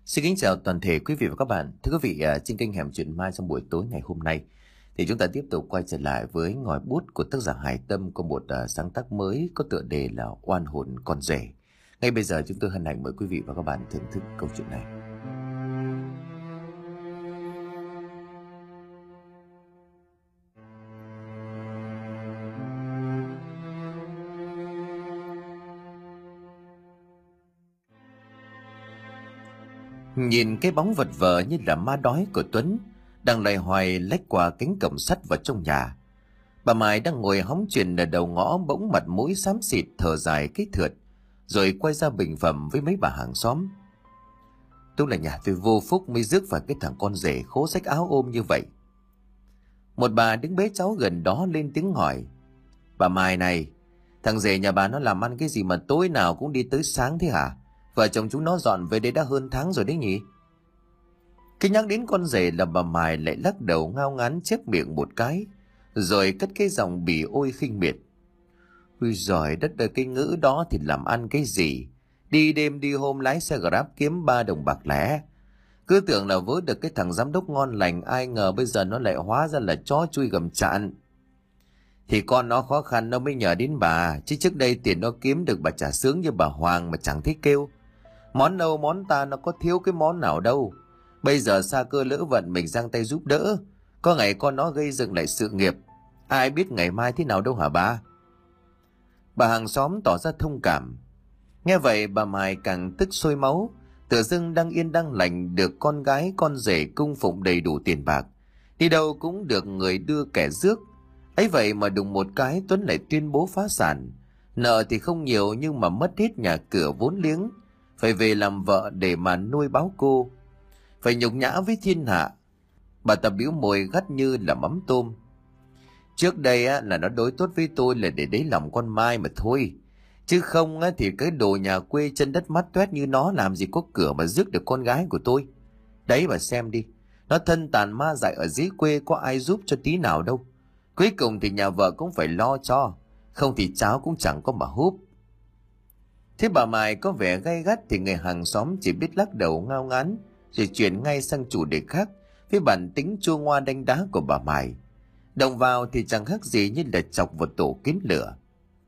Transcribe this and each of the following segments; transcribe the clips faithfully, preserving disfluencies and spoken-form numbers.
Xin kính chào toàn thể quý vị và các bạn. Thưa quý vị, à, trên kênh Hẻm Chuyện Ma trong buổi tối ngày hôm nay thì chúng ta tiếp tục quay trở lại với ngòi bút của tác giả Hải Tâm có một uh, sáng tác mới có tựa đề là Oan hồn con rể. Ngay bây giờ chúng tôi hân hạnh mời quý vị và các bạn thưởng thức câu chuyện này. Nhìn cái bóng vật vờ như là ma đói của Tuấn đang loay hoay lách qua cánh cổng sắt vào trong nhà, bà Mai đang ngồi hóng chuyện ở đầu ngõ bỗng mặt mũi xám xịt thở dài cái thượt, rồi quay ra bình phẩm với mấy bà hàng xóm. Tôi là nhà tôi vô phúc mới rước phải cái thằng con rể khố rách áo ôm như vậy. Một bà đứng bế cháu gần đó lên tiếng hỏi: Bà Mai này, thằng rể nhà bà nó làm ăn cái gì mà tối nào cũng đi tới sáng thế hả? Vợ chồng chúng nó dọn về đây đã hơn tháng rồi đấy nhỉ? Khi nhắc đến con rể là bà Mai lại lắc đầu ngao ngán chép miệng một cái, rồi cất cái giọng bỉ ôi khinh miệt: Ui giời đất ơi, cái ngữ đó thì làm ăn cái gì? Đi đêm đi hôm lái xe Grab kiếm ba đồng bạc lẻ. Cứ tưởng là vớ được cái thằng giám đốc ngon lành, ai ngờ bây giờ nó lại hóa ra là chó chui gầm chạn. Thì con nó khó khăn nó mới nhờ đến bà, chứ trước đây tiền nó kiếm được bà trả sướng như bà Hoàng mà chẳng thấy kêu. Món đâu món ta nó có thiếu cái món nào đâu. Bây giờ xa cơ lỡ vận mình giang tay giúp đỡ, có ngày con nó gây dựng lại sự nghiệp, ai biết ngày mai thế nào đâu hả bà? Bà hàng xóm tỏ ra thông cảm. Nghe vậy bà Mai càng tức sôi máu. Tự dưng đang yên đang lành được con gái con rể cung phụng đầy đủ tiền bạc, đi đâu cũng được người đưa kẻ rước. Ấy vậy mà đùng một cái Tuấn lại tuyên bố phá sản. Nợ thì không nhiều nhưng mà mất hết nhà cửa vốn liếng, phải về làm vợ để mà nuôi báo cô, phải nhục nhã với thiên hạ. Bà ta bĩu môi gắt như là mắm tôm. Trước đây á, là nó đối tốt với tôi là để đấy lòng con Mai mà thôi, chứ không á, thì cái đồ nhà quê chân đất mắt toét như nó làm gì có cửa mà rước được con gái của tôi. Đấy bà xem đi, nó thân tàn ma dại ở dưới quê có ai giúp cho tí nào đâu. Cuối cùng thì nhà vợ cũng phải lo cho, không thì cháo cũng chẳng có mà húp. Thế bà Mai có vẻ gay gắt thì người hàng xóm chỉ biết lắc đầu ngao ngán, rồi chuyển ngay sang chủ đề khác với bản tính chua ngoa đanh đá của bà Mai. Động vào thì chẳng khác gì như là chọc vào tổ kiến lửa.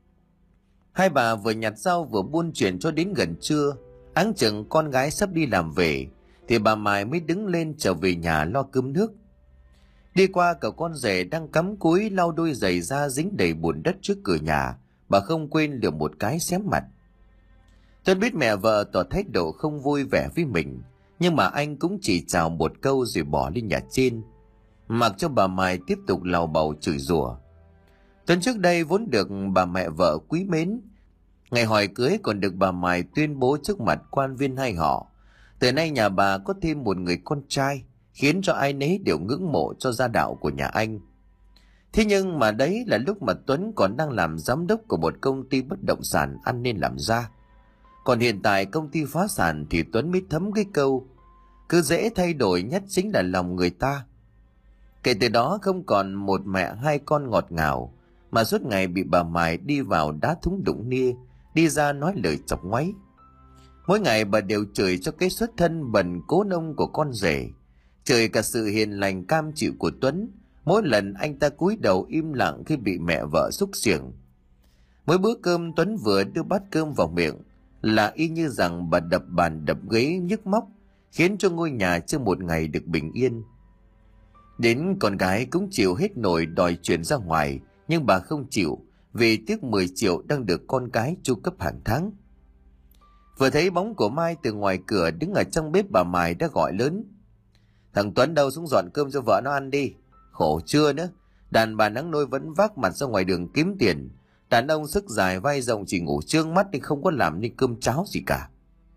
Hai bà vừa nhặt rau vừa buôn chuyện cho đến gần trưa, áng chừng con gái sắp đi làm về thì bà Mai mới đứng lên trở về nhà lo cơm nước. Đi qua cậu con rể đang cắm cúi lau đôi giày da dính đầy bùn đất trước cửa nhà, bà không quên liều một cái xém mặt. Tuấn biết mẹ vợ tỏ thái độ không vui vẻ với mình, nhưng mà anh cũng chỉ chào một câu rồi bỏ lên nhà trên, mặc cho bà Mai tiếp tục lầu bầu chửi rủa. Tuấn trước đây vốn được bà mẹ vợ quý mến, ngày hỏi cưới còn được bà Mai tuyên bố trước mặt quan viên hai họ, từ nay nhà bà có thêm một người con trai, khiến cho ai nấy đều ngưỡng mộ cho gia đạo của nhà anh. Thế nhưng mà đấy là lúc mà Tuấn còn đang làm giám đốc của một công ty bất động sản ăn nên làm ra. Còn hiện tại công ty phá sản thì Tuấn mới thấm cái câu cứ dễ thay đổi nhất chính là lòng người ta. Kể từ đó không còn một mẹ hai con ngọt ngào, mà suốt ngày bị bà Mai đi vào đá thúng đụng nia, đi ra nói lời chọc ngoáy. Mỗi ngày bà đều chửi cho cái xuất thân bần cố nông của con rể, chửi cả sự hiền lành cam chịu của Tuấn mỗi lần anh ta cúi đầu im lặng khi bị mẹ vợ xúc xiềng. Mỗi bữa cơm Tuấn vừa đưa bát cơm vào miệng là y như rằng bà đập bàn đập ghế nhức móc, khiến cho ngôi nhà chưa một ngày được bình yên. Đến con gái cũng chịu hết nổi đòi chuyển ra ngoài, nhưng bà không chịu vì tiếc mười triệu đang được con cái chu cấp hàng tháng. Vừa thấy bóng của Mai từ ngoài cửa đứng ở trong bếp, bà Mai đã gọi lớn: Thằng Tuấn đâu, xuống dọn cơm cho vợ nó ăn đi. Khổ chưa nữa, đàn bà nắng nôi vẫn vác mặt ra ngoài đường kiếm tiền, đàn ông sức dài vai rộng chỉ ngủ trương mắt thì không có làm nên cơm cháo gì cả.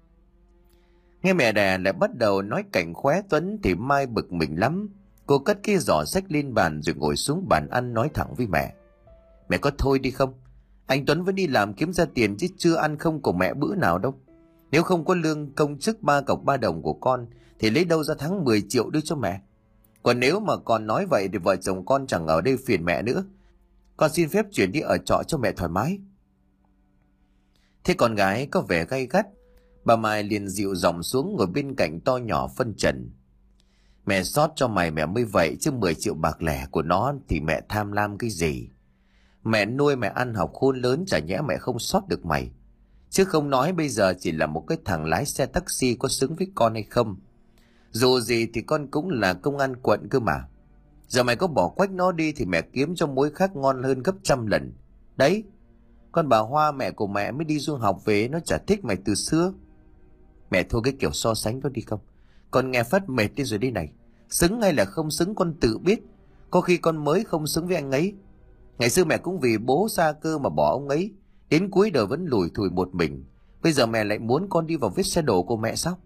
Nghe mẹ đẻ lại bắt đầu nói cảnh khóe Tuấn thì Mai bực mình lắm. Cô cất cái giỏ xách lên bàn rồi ngồi xuống bàn ăn nói thẳng với mẹ: Mẹ có thôi đi không? Anh Tuấn vẫn đi làm kiếm ra tiền chứ chưa ăn không của mẹ bữa nào đâu. Nếu không có lương công chức ba cọc ba đồng của con thì lấy đâu ra tháng mười triệu đưa cho mẹ. Còn nếu mà còn nói vậy thì vợ chồng con chẳng ở đây phiền mẹ nữa. Con xin phép chuyển đi ở trọ cho mẹ thoải mái. Thế con gái có vẻ gay gắt, Bà Mai liền dịu giọng xuống ngồi bên cạnh to nhỏ phân trần. Mẹ xót cho mày mẹ mới vậy, chứ mười triệu bạc lẻ của nó thì mẹ tham lam cái gì? Mẹ nuôi mẹ ăn học khôn lớn, chả nhẽ mẹ không xót được mày? Chứ không nói bây giờ chỉ là một cái thằng lái xe taxi có xứng với con hay không. Dù gì thì con cũng là công an quận cơ mà. Giờ mày có bỏ quách nó đi thì mẹ kiếm cho mối khác ngon hơn gấp trăm lần. Đấy, con bà Hoa mẹ của mẹ mới đi du học về, nó chả thích mày từ xưa. Mẹ thôi cái kiểu so sánh đó đi không. Con nghe phát mệt đi rồi đi này. Xứng hay là không xứng con tự biết. Có khi con mới không xứng với anh ấy. Ngày xưa mẹ cũng vì bố xa cơ mà bỏ ông ấy, đến cuối đời vẫn lủi thủi một mình. Bây giờ mẹ lại muốn con đi vào vết xe đổ của mẹ sao?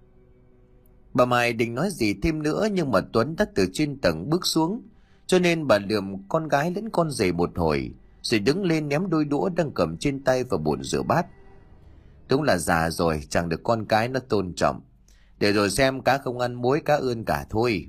Bà Mai định nói gì thêm nữa, nhưng mà Tuấn đã từ trên tầng bước xuống, cho nên bà lườm con gái lẫn con rể một hồi, rồi đứng lên ném đôi đũa đang cầm trên tay vào bồn rửa bát. Đúng là già rồi, chẳng được con cái nó tôn trọng. Để rồi xem cá không ăn muối cá ươn cả thôi.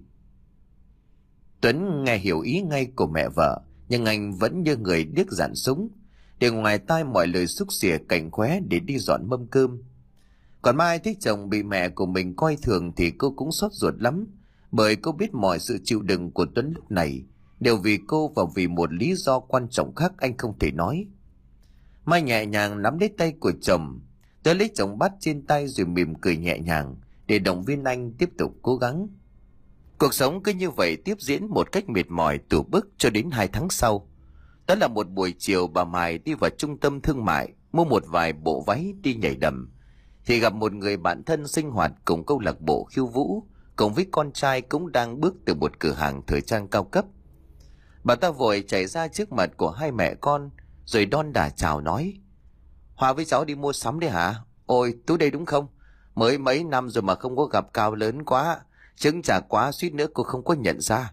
Tuấn nghe hiểu ý ngay của mẹ vợ, nhưng anh vẫn như người điếc dạn súng, để ngoài tai mọi lời xúc xỉa cảnh khóe để đi dọn mâm cơm. Còn Mai thấy chồng bị mẹ của mình coi thường thì cô cũng xót ruột lắm, bởi cô biết mọi sự chịu đựng của Tuấn lúc này đều vì cô và vì một lý do quan trọng khác anh không thể nói. Mai nhẹ nhàng nắm lấy tay của chồng, tới lấy chồng bắt trên tay rồi mỉm cười nhẹ nhàng để động viên anh tiếp tục cố gắng. Cuộc sống cứ như vậy tiếp diễn một cách mệt mỏi tủ bức cho đến hai tháng sau. Đó là một buổi chiều bà Mai đi vào trung tâm thương mại mua một vài bộ váy đi nhảy đầm, thì gặp một người bạn thân sinh hoạt cùng câu lạc bộ khiêu vũ, cùng với con trai cũng đang bước từ một cửa hàng thời trang cao cấp. Bà ta vội chạy ra trước mặt của hai mẹ con rồi đon đả chào nói: Hòa với cháu đi mua sắm đấy hả? Ôi, Tú đây đúng không? Mới mấy năm rồi mà không có gặp, cao lớn quá, trứng chả quá suýt nữa cô không có nhận ra.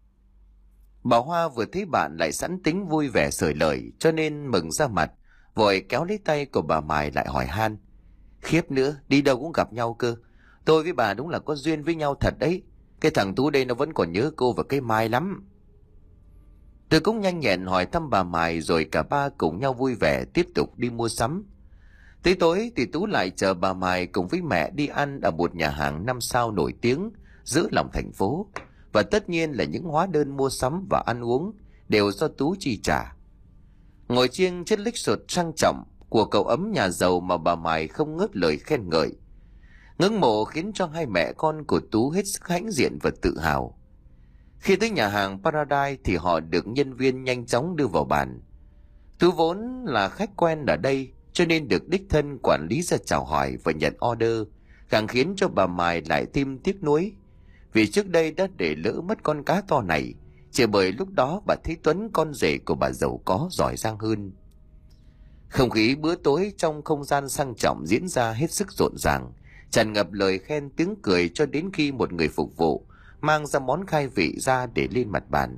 Bà Hoa vừa thấy bạn lại sẵn tính vui vẻ sởi lời, cho nên mừng ra mặt, vội kéo lấy tay của bà Mai lại hỏi han: Khiếp nữa, đi đâu cũng gặp nhau cơ. Tôi với bà đúng là có duyên với nhau thật đấy. Cái thằng Tú đây nó vẫn còn nhớ cô và cái Mai lắm. Tôi cũng nhanh nhẹn hỏi thăm bà Mai, rồi cả ba cùng nhau vui vẻ tiếp tục đi mua sắm. Tới tối thì Tú lại chờ bà Mai cùng với mẹ đi ăn ở một nhà hàng năm sao nổi tiếng giữa lòng thành phố. Và tất nhiên là những hóa đơn mua sắm và ăn uống đều do Tú chi trả. Ngồi chiêng chiếc lích sột sang trọng của cậu ấm nhà giàu mà bà Mai không ngớt lời khen ngợi, ngưỡng mộ khiến cho hai mẹ con của Tú hết sức hãnh diện và tự hào. Khi tới nhà hàng Paradise thì họ được nhân viên nhanh chóng đưa vào bàn. Tú vốn là khách quen ở đây, cho nên được đích thân quản lý ra chào hỏi và nhận order, càng khiến cho bà Mai lại thêm tiếc nuối, vì trước đây đã để lỡ mất con cá to này, chỉ bởi lúc đó bà thấy Tuấn con rể của bà giàu có giỏi giang hơn. Không khí bữa tối trong không gian sang trọng diễn ra hết sức rộn ràng, tràn ngập lời khen tiếng cười, cho đến khi một người phục vụ mang ra món khai vị ra để lên mặt bàn.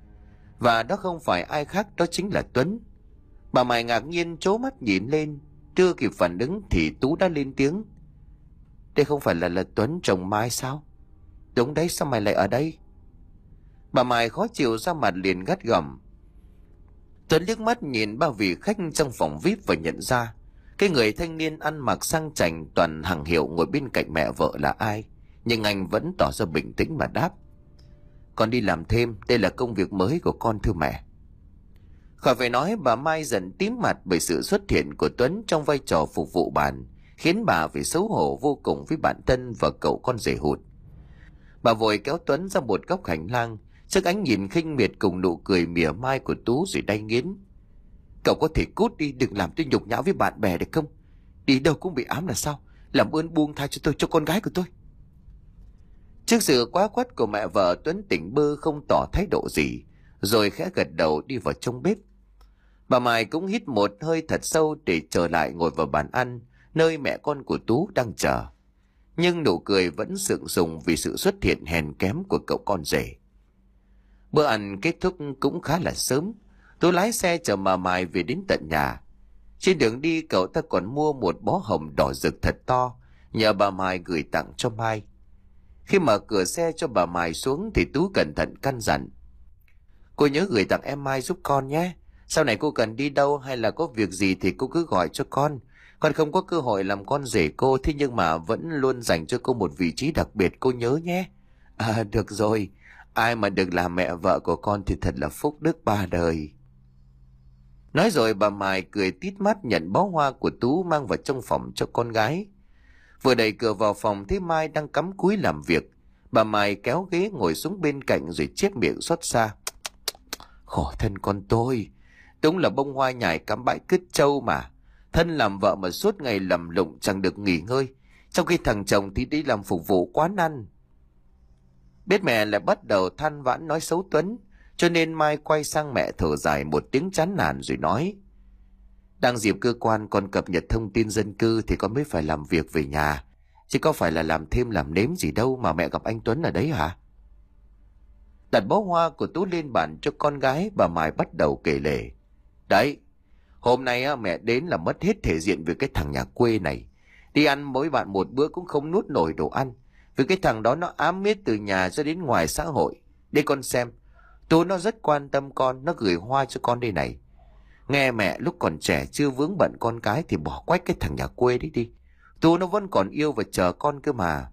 Và đó không phải ai khác, đó chính là Tuấn. Bà Mai ngạc nhiên trố mắt nhìn lên, chưa kịp phản ứng thì Tú đã lên tiếng: Đây không phải là là Tuấn chồng Mai sao? Đúng đấy, sao mày lại ở đây? Bà Mai khó chịu ra mặt liền gắt gỏng. Tuấn liếc mắt nhìn ba vị khách trong phòng vi ai pi và nhận ra cái người thanh niên ăn mặc sang chảnh toàn hàng hiệu ngồi bên cạnh mẹ vợ là ai, nhưng anh vẫn tỏ ra bình tĩnh mà đáp: Con đi làm thêm, đây là công việc mới của con thưa mẹ. Khỏi phải nói, bà Mai dần tím mặt bởi sự xuất hiện của Tuấn trong vai trò phục vụ bàn, khiến bà phải xấu hổ vô cùng với bản thân và cậu con rể hụt. Bà vội kéo Tuấn ra một góc hành lang, trước ánh nhìn khinh miệt cùng nụ cười mỉa mai của Tú rồi đay nghiến: Cậu có thể cút đi, đừng làm tôi nhục nhã với bạn bè được không? Đi đâu cũng bị ám là sao? Làm ơn buông tha cho tôi, cho con gái của tôi. Trước sự quá quắt của mẹ vợ, Tuấn tỉnh bơ không tỏ thái độ gì, rồi khẽ gật đầu đi vào trong bếp. Bà Mai cũng hít một hơi thật sâu để trở lại ngồi vào bàn ăn, nơi mẹ con của Tú đang chờ. Nhưng nụ cười vẫn sượng sùng vì sự xuất hiện hèn kém của cậu con rể. Bữa ăn kết thúc cũng khá là sớm. Tú lái xe chở bà Mai về đến tận nhà. Trên đường đi, cậu ta còn mua một bó hồng đỏ rực thật to, nhờ bà Mai gửi tặng cho Mai. Khi mở cửa xe cho bà Mai xuống thì Tú cẩn thận căn dặn: Cô nhớ gửi tặng em Mai giúp con nhé. Sau này cô cần đi đâu hay là có việc gì thì cô cứ gọi cho con. Con không có cơ hội làm con rể cô, thế nhưng mà vẫn luôn dành cho cô một vị trí đặc biệt, cô nhớ nhé. À, được rồi, ai mà được làm mẹ vợ của con thì thật là phúc đức ba đời. Nói rồi bà Mai cười tít mắt nhận bó hoa của Tú mang vào trong phòng cho con gái. Vừa đẩy cửa vào phòng thấy Mai đang cắm cúi làm việc. Bà Mai kéo ghế ngồi xuống bên cạnh rồi chép miệng xót xa. Khổ thân con tôi, đúng là bông hoa nhài cắm bãi cứt trâu mà. Thân làm vợ mà suốt ngày lầm lụng chẳng được nghỉ ngơi, trong khi thằng chồng thì đi làm phục vụ quán ăn. Biết mẹ lại bắt đầu than vãn nói xấu Tuấn, cho nên Mai quay sang mẹ thở dài một tiếng chán nản rồi nói: Đang dịp cơ quan con cập nhật thông tin dân cư thì con mới phải làm việc về nhà, chứ có phải là làm thêm làm nếm gì đâu mà mẹ gặp anh Tuấn ở đấy hả? Đặt bó hoa của Tú lên bàn cho con gái, bà Mai bắt đầu kể lể. Đấy, hôm nay á, mẹ đến là mất hết thể diện vì cái thằng nhà quê này. Đi ăn mỗi bạn một bữa cũng không nuốt nổi đồ ăn, vì cái thằng đó nó ám miết từ nhà ra đến ngoài xã hội. Để con xem, Tú nó rất quan tâm con, nó gửi hoa cho con đây này. Nghe mẹ lúc còn trẻ chưa vướng bận con cái thì bỏ quách cái thằng nhà quê đấy đi. Tú nó vẫn còn yêu và chờ con cơ mà.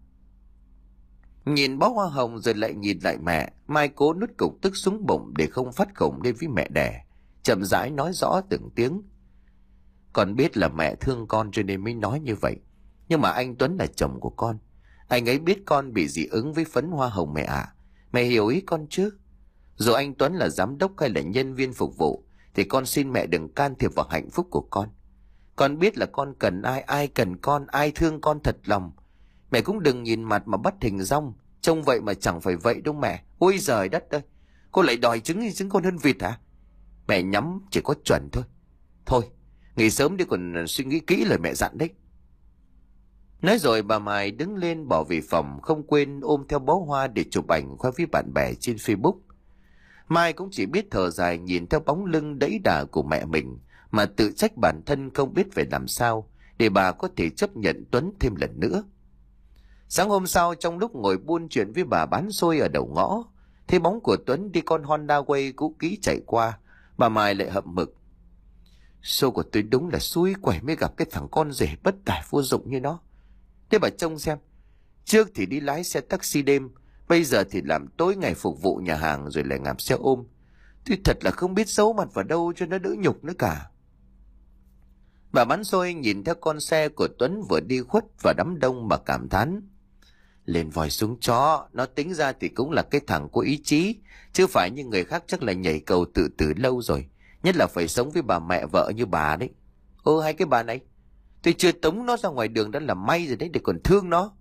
Nhìn bó hoa hồng rồi lại nhìn lại mẹ, Mai cố nuốt cục tức xuống bụng để không phát khủng lên với mẹ đẻ, chậm rãi nói rõ từng tiếng. Con biết là mẹ thương con cho nên mới nói như vậy, nhưng mà anh Tuấn là chồng của con. Anh ấy biết con bị dị ứng với phấn hoa hồng mẹ ạ. À. Mẹ hiểu ý con chứ? Dù anh Tuấn là giám đốc hay là nhân viên phục vụ thì con xin mẹ đừng can thiệp vào hạnh phúc của con. Con biết là con cần ai, ai cần con, ai thương con thật lòng. Mẹ cũng đừng nhìn mặt mà bắt hình dong, trông vậy mà chẳng phải vậy đâu mẹ. Ôi giời đất ơi, cô lại đòi trứng thì trứng con hơn vịt hả? Mẹ nhắm chỉ có chuẩn thôi. Thôi, nghỉ sớm đi còn suy nghĩ kỹ lời mẹ dặn đấy. Nói rồi bà Mai đứng lên bỏ về phòng, không quên ôm theo bó hoa để chụp ảnh khoe với bạn bè trên Facebook. Mai cũng chỉ biết thở dài nhìn theo bóng lưng đẫy đà của mẹ mình mà tự trách bản thân không biết phải làm sao để bà có thể chấp nhận Tuấn thêm lần nữa. Sáng hôm sau, trong lúc ngồi buôn chuyện với bà bán xôi ở đầu ngõ, thấy bóng của Tuấn đi con Honda Way cũ kỹ chạy qua, bà Mai lại hậm hực. Số của tôi đúng là xui quẩy mới gặp cái thằng con rể bất tài vô dụng như nó. Thế bà trông xem, trước thì đi lái xe taxi đêm, bây giờ thì làm tối ngày phục vụ nhà hàng rồi lại làm xe ôm. Tôi thật là không biết giấu mặt vào đâu cho nó đỡ nhục nữa cả. Bà bán xôi nhìn theo con xe của Tuấn vừa đi khuất vào đám đông mà cảm thán. Lên vòi xuống chó, nó tính ra thì cũng là cái thằng có ý chí, chứ phải như người khác chắc là nhảy cầu tự tử lâu rồi. Nhất là phải sống với bà mẹ vợ như bà đấy. Ơ hay cái bà này, tôi chưa tống nó ra ngoài đường đã là may rồi đấy, để còn thương nó.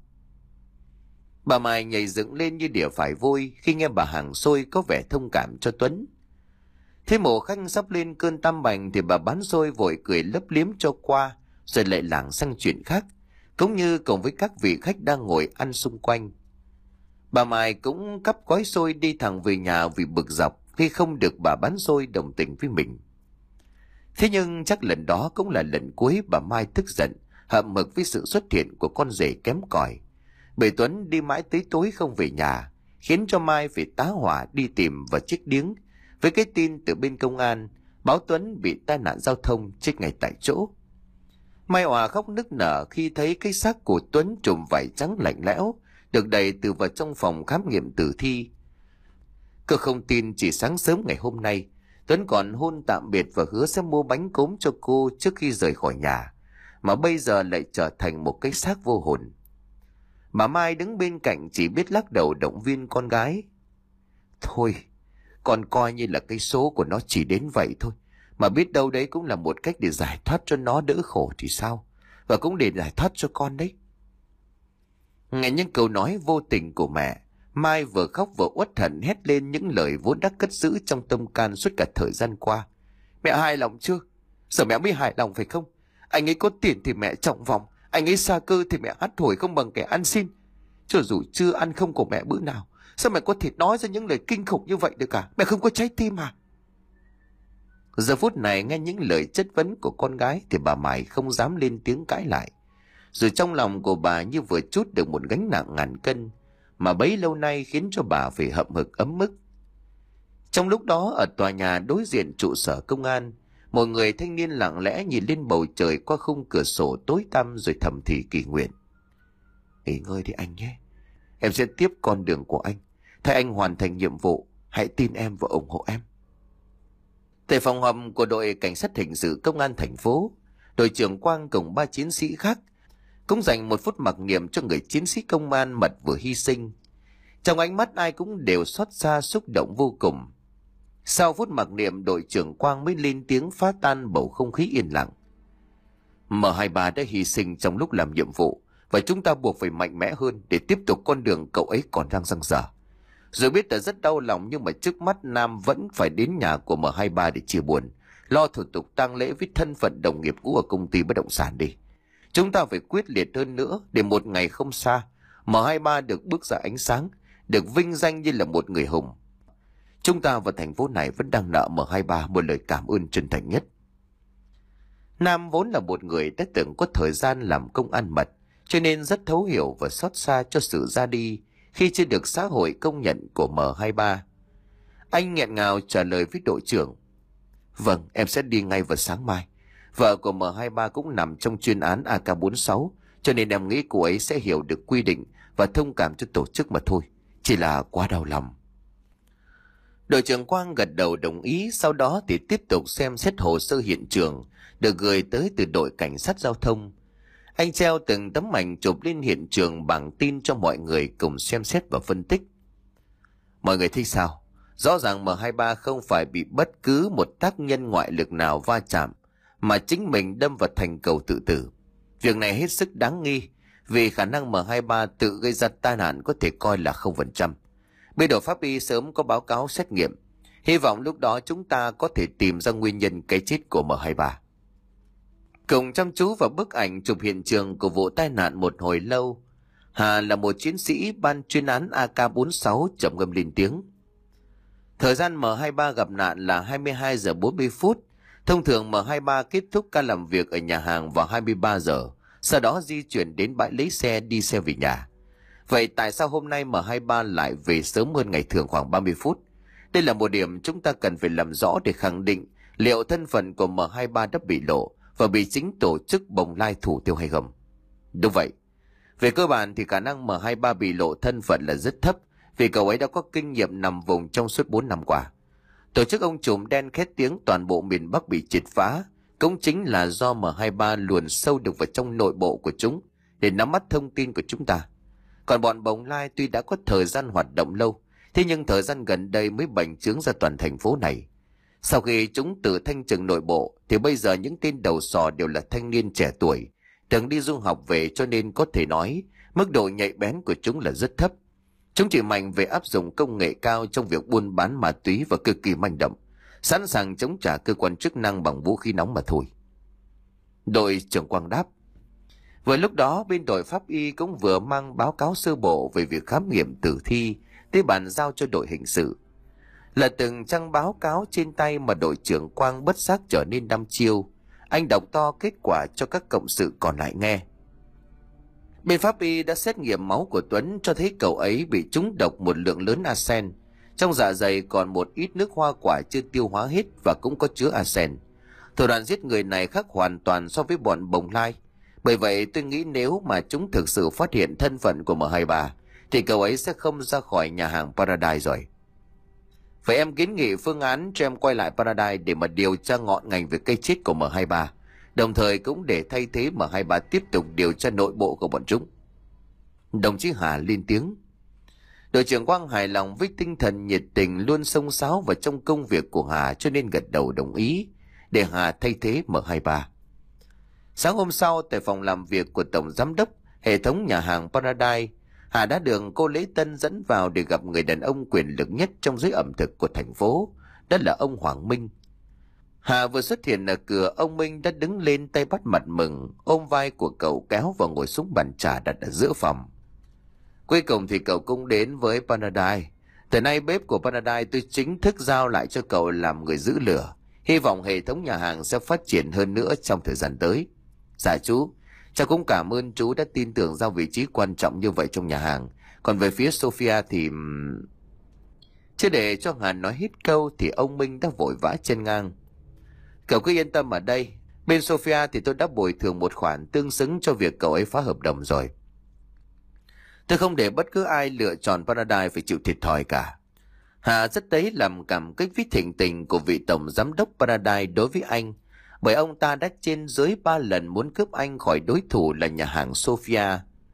Bà Mai nhảy dựng lên như đỉa phải vui khi nghe bà hàng xôi có vẻ thông cảm cho Tuấn. Thế Mộ Khanh sắp lên cơn tam bành thì bà bán xôi vội cười lấp liếm cho qua, rồi lại lảng sang chuyện khác, cũng như cùng với các vị khách đang ngồi ăn xung quanh. Bà Mai cũng cắp gói xôi đi thẳng về nhà vì bực dọc khi không được bà bán xôi đồng tình với mình. Thế nhưng chắc lần đó cũng là lần cuối bà Mai tức giận, hậm hực với sự xuất hiện của con rể kém cỏi. Bởi Tuấn đi mãi tới tối không về nhà, khiến cho Mai phải tá hỏa đi tìm vào chiếc điếng với cái tin từ bên công an báo Tuấn bị tai nạn giao thông chết ngay tại chỗ. Mai Hòa khóc nức nở khi thấy cái xác của Tuấn trùm vải trắng lạnh lẽo được đẩy từ vào trong phòng khám nghiệm tử thi. Cô không tin chỉ sáng sớm ngày hôm nay Tuấn còn hôn tạm biệt và hứa sẽ mua bánh cốm cho cô trước khi rời khỏi nhà, mà bây giờ lại trở thành một cái xác vô hồn. Bà Mai đứng bên cạnh chỉ biết lắc đầu động viên con gái. Thôi, con coi như là cái số của nó chỉ đến vậy thôi, mà biết đâu đấy cũng là một cách để giải thoát cho nó đỡ khổ thì sao, và cũng để giải thoát cho con đấy. Nghe những câu nói vô tình của mẹ, Mai vừa khóc vừa uất hận hét lên những lời vốn đã cất giữ trong tâm can suốt cả thời gian qua. Mẹ hài lòng chưa? Giờ mẹ mới hài lòng phải không? Anh ấy có tiền thì mẹ trọng vọng, anh ấy xa cơ thì mẹ hắt hủi không bằng kẻ ăn xin. Cho dù chưa ăn không của mẹ bữa nào, sao mẹ có thể nói ra những lời kinh khủng như vậy được cả? Mẹ không có trái tim à? Giờ phút này nghe những lời chất vấn của con gái thì bà Mai không dám lên tiếng cãi lại. Rồi trong lòng của bà như vừa trút được một gánh nặng ngàn cân mà bấy lâu nay khiến cho bà phải hậm hực ấm ức. Trong lúc đó ở tòa nhà đối diện trụ sở công an, một người thanh niên lặng lẽ nhìn lên bầu trời qua khung cửa sổ tối tăm rồi thầm thì kỳ nguyện. Nghỉ ngơi đi anh nhé. Em sẽ tiếp con đường của anh. Thay anh hoàn thành nhiệm vụ, hãy tin em và ủng hộ em. Tại phòng họp của đội cảnh sát hình sự công an thành phố, đội trưởng Quang cùng ba chiến sĩ khác cũng dành một phút mặc niệm cho người chiến sĩ công an mật vừa hy sinh. Trong ánh mắt ai cũng đều xót xa xúc động vô cùng. Sau phút mặc niệm, đội trưởng Quang mới lên tiếng phá tan bầu không khí yên lặng. M hai ba đã hy sinh trong lúc làm nhiệm vụ, và chúng ta buộc phải mạnh mẽ hơn để tiếp tục con đường cậu ấy còn đang dang dở. Dù biết là rất đau lòng, nhưng mà trước mắt Nam vẫn phải đến nhà của M hai ba để chia buồn, lo thủ tục tang lễ với thân phận đồng nghiệp cũ ở công ty bất động sản đi. Chúng ta phải quyết liệt hơn nữa để một ngày không xa, M hai ba được bước ra ánh sáng, được vinh danh như là một người hùng. Chúng ta và thành phố này vẫn đang nợ M hai ba một lời cảm ơn chân thành nhất. Nam vốn là một người đã từng có thời gian làm công ăn mật, cho nên rất thấu hiểu và xót xa cho sự ra đi khi chưa được xã hội công nhận của M hai ba. Anh nghẹn ngào trả lời với đội trưởng: Vâng, em sẽ đi ngay vào sáng mai. Vợ của M hai ba cũng nằm trong chuyên án A K bốn sáu, cho nên em nghĩ cô ấy sẽ hiểu được quy định và thông cảm cho tổ chức mà thôi. Chỉ là quá đau lòng. Đội trưởng Quang gật đầu đồng ý, sau đó thì tiếp tục xem xét hồ sơ hiện trường được gửi tới từ đội cảnh sát giao thông. Anh treo từng tấm ảnh chụp lên hiện trường bảng tin cho mọi người cùng xem xét và phân tích. Mọi người thấy sao? Rõ ràng M hai ba không phải bị bất cứ một tác nhân ngoại lực nào va chạm, mà chính mình đâm vào thành cầu tự tử. Việc này hết sức đáng nghi, vì khả năng M hai ba tự gây ra tai nạn có thể coi là không phần trăm. Bên đội pháp y sớm có báo cáo xét nghiệm. Hy vọng lúc đó chúng ta có thể tìm ra nguyên nhân cái chết của M hai ba. Cùng chăm chú vào bức ảnh chụp hiện trường của vụ tai nạn một hồi lâu, Hà là một chiến sĩ ban chuyên án A K bốn sáu trầm ngâm lên tiếng. Thời gian M hai ba gặp nạn là hai mươi hai giờ bốn mươi phút. Thông thường M hai ba kết thúc ca làm việc ở nhà hàng vào hai mươi ba giờ, sau đó di chuyển đến bãi lấy xe đi xe về nhà. Vậy tại sao hôm nay M hai ba lại về sớm hơn ngày thường khoảng ba mươi phút? Đây là một điểm chúng ta cần phải làm rõ để khẳng định liệu thân phận của M hai ba đã bị lộ và bị chính tổ chức bồng lai thủ tiêu hay không. Đúng vậy. Về cơ bản thì khả năng M hai ba bị lộ thân phận là rất thấp, vì cậu ấy đã có kinh nghiệm nằm vùng trong suốt bốn năm qua. Tổ chức ông trùm đen khét tiếng toàn bộ miền Bắc bị triệt phá cũng chính là do M hai ba luồn sâu được vào trong nội bộ của chúng để nắm bắt thông tin của chúng ta. Còn bọn bồng lai tuy đã có thời gian hoạt động lâu, thế nhưng thời gian gần đây mới bành trướng ra toàn thành phố này. Sau khi chúng tự thanh trừng nội bộ thì bây giờ những tên đầu sò đều là thanh niên trẻ tuổi, từng đi du học về, cho nên có thể nói mức độ nhạy bén của chúng là rất thấp. Chúng chỉ mạnh về áp dụng công nghệ cao trong việc buôn bán ma túy và cực kỳ manh động, sẵn sàng chống trả cơ quan chức năng bằng vũ khí nóng mà thôi. Đội trưởng Quang đáp. Vừa lúc đó bên đội pháp y cũng vừa mang báo cáo sơ bộ về việc khám nghiệm tử thi tới bàn giao cho đội hình sự. Là từng trang báo cáo trên tay mà đội trưởng Quang bất giác trở nên đăm chiêu. Anh đọc to kết quả cho các cộng sự còn lại nghe. Bên pháp y đã xét nghiệm máu của Tuấn cho thấy cậu ấy bị trúng độc một lượng lớn arsen. Trong dạ dày còn một ít nước hoa quả chưa tiêu hóa hết và cũng có chứa arsen. Thủ đoạn giết người này khác hoàn toàn so với bọn bồng lai. Bởi vậy tôi nghĩ nếu mà chúng thực sự phát hiện thân phận của M hai ba thì cậu ấy sẽ không ra khỏi nhà hàng Paradise rồi. Vậy em kiến nghị phương án cho em quay lại Paradise để mà điều tra ngọn ngành về cái chết của M hai ba, đồng thời cũng để thay thế M hai ba tiếp tục điều tra nội bộ của bọn chúng. Đồng chí Hà lên tiếng. Đội trưởng Quang hài lòng với tinh thần nhiệt tình luôn xông xáo vào trong công việc của Hà, cho nên gật đầu đồng ý để Hà thay thế M hai ba. Sáng hôm sau, tại phòng làm việc của Tổng Giám đốc hệ thống nhà hàng Paradise, Hà đã được cô Lễ Tân dẫn vào để gặp người đàn ông quyền lực nhất trong giới ẩm thực của thành phố, đó là ông Hoàng Minh. Hà vừa xuất hiện ở cửa, ông Minh đã đứng lên, tay bắt mặt mừng, ôm vai của cậu kéo vào ngồi xuống bàn trà đặt ở giữa phòng. Cuối cùng thì cậu cũng đến với Paradise. Từ nay bếp của Paradise tôi chính thức giao lại cho cậu làm người giữ lửa. Hy vọng hệ thống nhà hàng sẽ phát triển hơn nữa trong thời gian tới. Dạ chú, cháu cũng cảm ơn chú đã tin tưởng giao vị trí quan trọng như vậy trong nhà hàng. Còn về phía Sophia thì... Chưa để cho Hà nói hết câu thì ông Minh đã vội vã chen ngang. Cậu cứ yên tâm ở đây. Bên Sophia thì tôi đã bồi thường một khoản tương xứng cho việc cậu ấy phá hợp đồng rồi. Tôi không để bất cứ ai lựa chọn Paradise phải chịu thiệt thòi cả. Hà rất đấy làm cảm kích với thịnh tình của vị tổng giám đốc Paradise đối với anh, bởi ông ta đã trên dưới ba lần muốn cướp anh khỏi đối thủ là nhà hàng Sophia.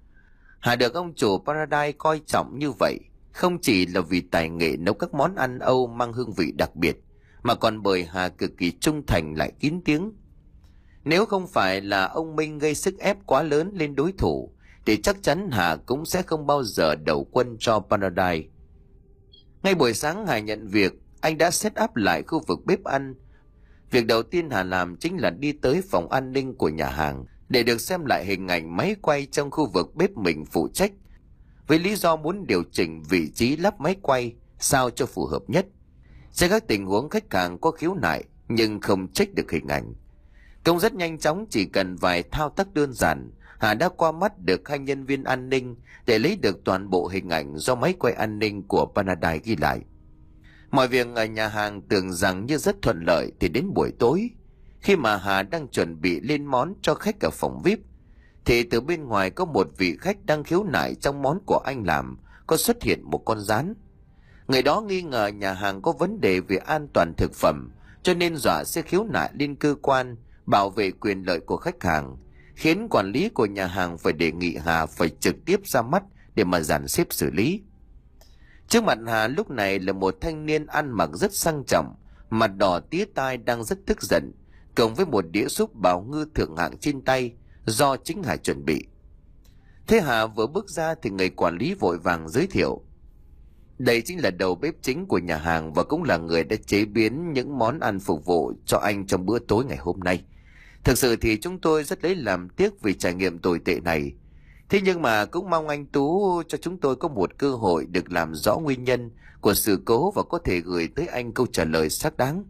Hà được ông chủ Paradise coi trọng như vậy không chỉ là vì tài nghệ nấu các món ăn Âu mang hương vị đặc biệt, mà còn bởi Hà cực kỳ trung thành lại kín tiếng. Nếu không phải là ông Minh gây sức ép quá lớn lên đối thủ, thì chắc chắn Hà cũng sẽ không bao giờ đầu quân cho Paradise. Ngay buổi sáng Hà nhận việc, anh đã set up lại khu vực bếp ăn. Việc đầu tiên Hà làm chính là đi tới phòng an ninh của nhà hàng để được xem lại hình ảnh máy quay trong khu vực bếp mình phụ trách, với lý do muốn điều chỉnh vị trí lắp máy quay sao cho phù hợp nhất. Trong các tình huống khách hàng có khiếu nại nhưng không check được hình ảnh, công rất nhanh chóng, chỉ cần vài thao tác đơn giản, Hà đã qua mắt được hai nhân viên an ninh để lấy được toàn bộ hình ảnh do máy quay an ninh của Paradise ghi lại. Mọi việc ở nhà hàng tưởng rằng như rất thuận lợi thì đến buổi tối, khi mà Hà đang chuẩn bị lên món cho khách ở phòng vi ai pi, thì từ bên ngoài có một vị khách đang khiếu nại trong món của anh làm có xuất hiện một con gián. Người đó nghi ngờ nhà hàng có vấn đề về an toàn thực phẩm, cho nên dọa sẽ khiếu nại lên cơ quan bảo vệ quyền lợi của khách hàng, khiến quản lý của nhà hàng phải đề nghị Hà phải trực tiếp ra mắt để mà dàn xếp xử lý. Trước mặt Hà lúc này là một thanh niên ăn mặc rất sang trọng, mặt đỏ tía tai đang rất tức giận, cộng với một đĩa súp bào ngư thượng hạng trên tay do chính Hà chuẩn bị. Thế Hà vừa bước ra thì người quản lý vội vàng giới thiệu: đây chính là đầu bếp chính của nhà hàng và cũng là người đã chế biến những món ăn phục vụ cho anh trong bữa tối ngày hôm nay. Thực sự thì chúng tôi rất lấy làm tiếc vì trải nghiệm tồi tệ này. Thế nhưng mà cũng mong anh Tú cho chúng tôi có một cơ hội được làm rõ nguyên nhân của sự cố và có thể gửi tới anh câu trả lời xác đáng.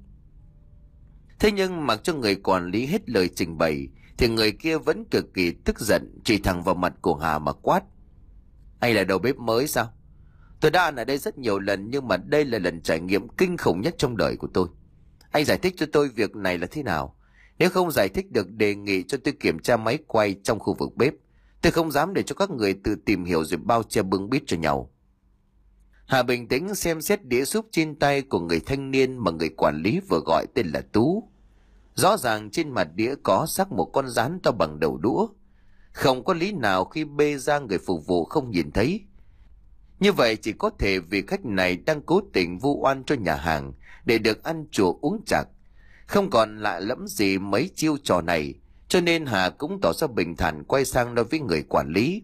Thế nhưng mặc cho người quản lý hết lời trình bày thì người kia vẫn cực kỳ tức giận, chỉ thẳng vào mặt của Hà mà quát: anh là đầu bếp mới sao? Tôi đã ăn ở đây rất nhiều lần, nhưng mà đây là lần trải nghiệm kinh khủng nhất trong đời của tôi. Anh giải thích cho tôi việc này là thế nào. Nếu không giải thích được, đề nghị cho tôi kiểm tra máy quay trong khu vực bếp. Tôi không dám để cho các người tự tìm hiểu rồi bao che bưng bít cho nhau. Hà bình tĩnh xem xét đĩa súp trên tay của người thanh niên mà người quản lý vừa gọi tên là Tú. Rõ ràng trên mặt đĩa có xác một con gián to bằng đầu đũa. Không có lý nào khi bê ra người phục vụ không nhìn thấy. Như vậy chỉ có thể vì khách này đang cố tình vu oan cho nhà hàng để được ăn chùa uống chạc. Không còn lạ lẫm gì mấy chiêu trò này, cho nên Hà cũng tỏ ra bình thản quay sang nói với người quản lý: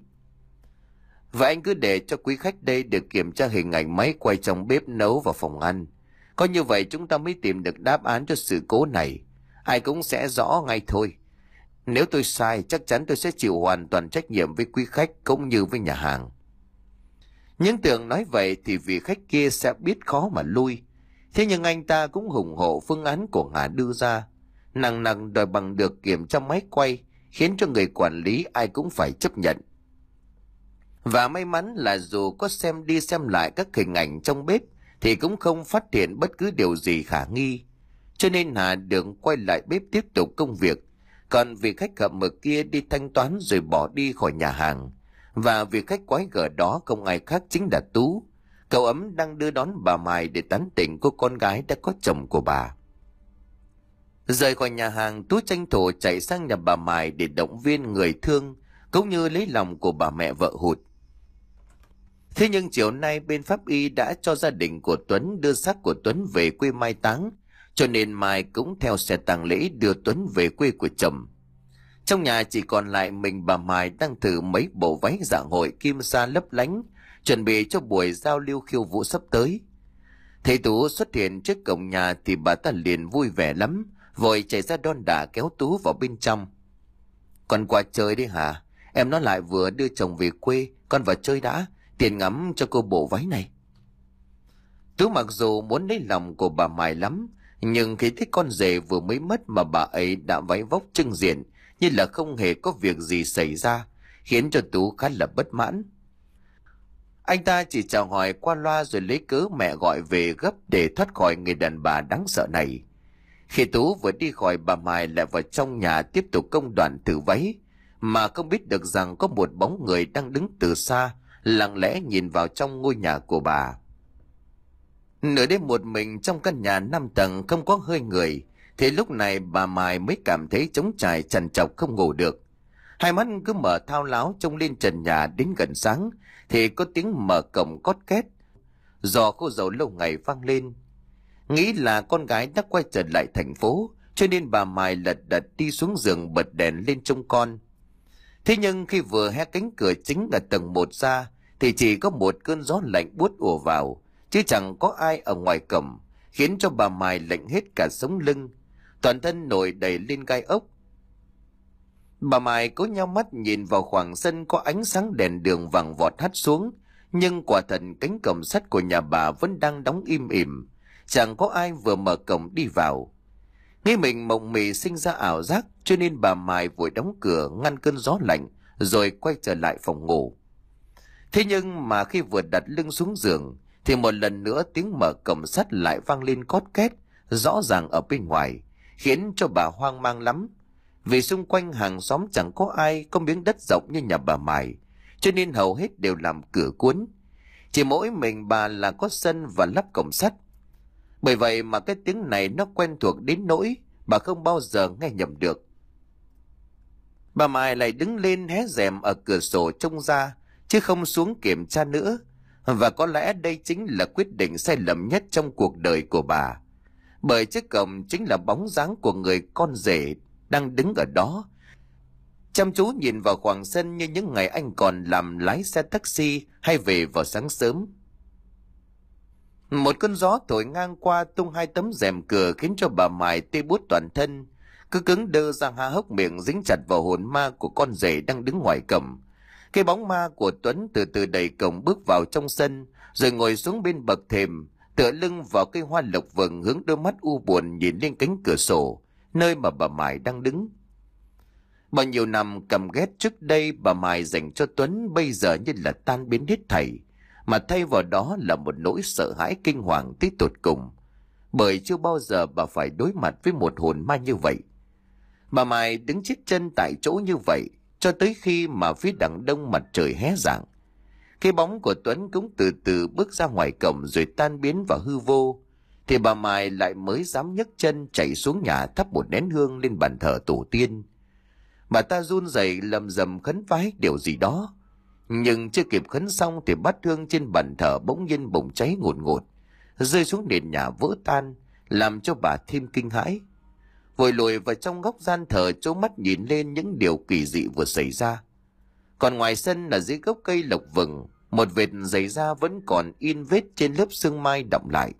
vậy anh cứ để cho quý khách đây được kiểm tra hình ảnh máy quay trong bếp nấu và phòng ăn. Có như vậy chúng ta mới tìm được đáp án cho sự cố này. Ai cũng sẽ rõ ngay thôi. Nếu tôi sai, chắc chắn tôi sẽ chịu hoàn toàn trách nhiệm với quý khách cũng như với nhà hàng. Nhưng tưởng nói vậy thì vị khách kia sẽ biết khó mà lui. Thế nhưng anh ta cũng hùng hộ phương án của Hà đưa ra, nặng nặng đòi bằng được kiểm tra máy quay, khiến cho người quản lý ai cũng phải chấp nhận. Và may mắn là dù có xem đi xem lại các hình ảnh trong bếp thì cũng không phát hiện bất cứ điều gì khả nghi, cho nên Hà được quay lại bếp tiếp tục công việc. Còn vị khách hậm mực kia đi thanh toán rồi bỏ đi khỏi nhà hàng. Và vị khách quái gở đó không ai khác chính là Tú, cậu ấm đang đưa đón bà Mai để tán tỉnh cô con gái đã có chồng của bà. Rời khỏi nhà hàng, Tú tranh thủ chạy sang nhà bà Mai để động viên người thương cũng như lấy lòng của bà mẹ vợ hụt. Thế nhưng chiều nay bên pháp y đã cho gia đình của Tuấn đưa xác của Tuấn về quê mai táng, cho nên Mai cũng theo xe tang lễ đưa Tuấn về quê của chồng. Trong nhà chỉ còn lại mình bà Mai đang thử mấy bộ váy dạ hội kim sa lấp lánh, chuẩn bị cho buổi giao lưu khiêu vũ sắp tới. Thấy Tú xuất hiện trước cổng nhà thì bà ta liền vui vẻ lắm, vội chạy ra đon đả kéo Tú vào bên trong. Con qua chơi đi hả? Em nó lại vừa đưa chồng về quê, con vào chơi đã, tiền ngắm cho cô bộ váy này. Tú mặc dù muốn lấy lòng của bà Mai lắm, nhưng khi thấy con rể vừa mới mất mà bà ấy đã váy vóc trưng diện, như là không hề có việc gì xảy ra, khiến cho Tú khá là bất mãn. Anh ta chỉ chào hỏi qua loa rồi lấy cớ mẹ gọi về gấp để thoát khỏi người đàn bà đáng sợ này. Khi Tú vừa đi khỏi, bà Mai lại vào trong nhà tiếp tục công đoạn thử váy, mà không biết được rằng có một bóng người đang đứng từ xa, lặng lẽ nhìn vào trong ngôi nhà của bà. Nửa đêm một mình trong căn nhà năm tầng không có hơi người, thì lúc này bà Mai mới cảm thấy trống trải trằn trọc không ngủ được. Hai mắt cứ mở thao láo trông lên trần nhà đến gần sáng, thì có tiếng mở cổng cót két, giò cô dâu lâu ngày vang lên. Nghĩ là con gái đã quay trở lại thành phố, cho nên bà Mai lật đật đi xuống giường bật đèn lên trông con. Thế nhưng khi vừa hé cánh cửa chính ở tầng một ra, thì chỉ có một cơn gió lạnh buốt ùa vào, chứ chẳng có ai ở ngoài cổng, khiến cho bà Mai lạnh hết cả sống lưng, toàn thân nổi đầy lên gai ốc. Bà Mai cố nheo mắt nhìn vào khoảng sân có ánh sáng đèn đường vàng vọt hắt xuống, nhưng quả thật cánh cổng sắt của nhà bà vẫn đang đóng im ỉm, chẳng có ai vừa mở cổng đi vào. Nghĩ mình mộng mị sinh ra ảo giác, cho nên bà Mai vội đóng cửa ngăn cơn gió lạnh, rồi quay trở lại phòng ngủ. Thế nhưng mà khi vừa đặt lưng xuống giường, thì một lần nữa tiếng mở cổng sắt lại vang lên cót két, rõ ràng ở bên ngoài, khiến cho bà hoang mang lắm. Vì xung quanh hàng xóm chẳng có ai có miếng đất rộng như nhà bà Mai, cho nên hầu hết đều làm cửa cuốn. Chỉ mỗi mình bà là có sân và lắp cổng sắt. Bởi vậy mà cái tiếng này nó quen thuộc đến nỗi bà không bao giờ nghe nhầm được. Bà Mai lại đứng lên hé rèm ở cửa sổ trông ra, chứ không xuống kiểm tra nữa. Và có lẽ đây chính là quyết định sai lầm nhất trong cuộc đời của bà. Bởi chiếc cổng chính là bóng dáng của người con rể đang đứng ở đó, chăm chú nhìn vào khoảng sân như những ngày anh còn làm lái xe taxi hay về vào sáng sớm. Một cơn gió thổi ngang qua tung hai tấm rèm cửa, khiến cho bà Mai tê buốt toàn thân, cứ cứng đơ ra há hốc miệng dính chặt vào hồn ma của con rể đang đứng ngoài cổng. Cái bóng ma của Tuấn từ từ đẩy cổng bước vào trong sân, rồi ngồi xuống bên bậc thềm, tựa lưng vào cây hoa lộc vừng, hướng đôi mắt u buồn nhìn lên cánh cửa sổ, nơi mà bà Mai đang đứng. Bao nhiêu năm căm ghét trước đây bà Mai dành cho Tuấn bây giờ như là tan biến hết thảy, mà thay vào đó là một nỗi sợ hãi kinh hoàng tới tột cùng, bởi chưa bao giờ bà phải đối mặt với một hồn ma như vậy. Bà Mai đứng chết chân tại chỗ như vậy cho tới khi mà phía đằng đông mặt trời hé rạng. Cái bóng của Tuấn cũng từ từ bước ra ngoài cổng rồi tan biến vào hư vô, thì bà Mai lại mới dám nhấc chân chạy xuống nhà thắp một nén hương lên bàn thờ tổ tiên. Bà ta run rẩy lầm rầm khấn vái điều gì đó, nhưng chưa kịp khấn xong thì bát hương trên bàn thờ bỗng nhiên bùng cháy ngột ngột, rơi xuống nền nhà vỡ tan, làm cho bà thêm kinh hãi. Vội lùi vào trong góc gian thờ, trố mắt nhìn lên những điều kỳ dị vừa xảy ra. Còn ngoài sân là dưới gốc cây lộc vừng, một vệt giày da vẫn còn in vết trên lớp sương mai đọng lại.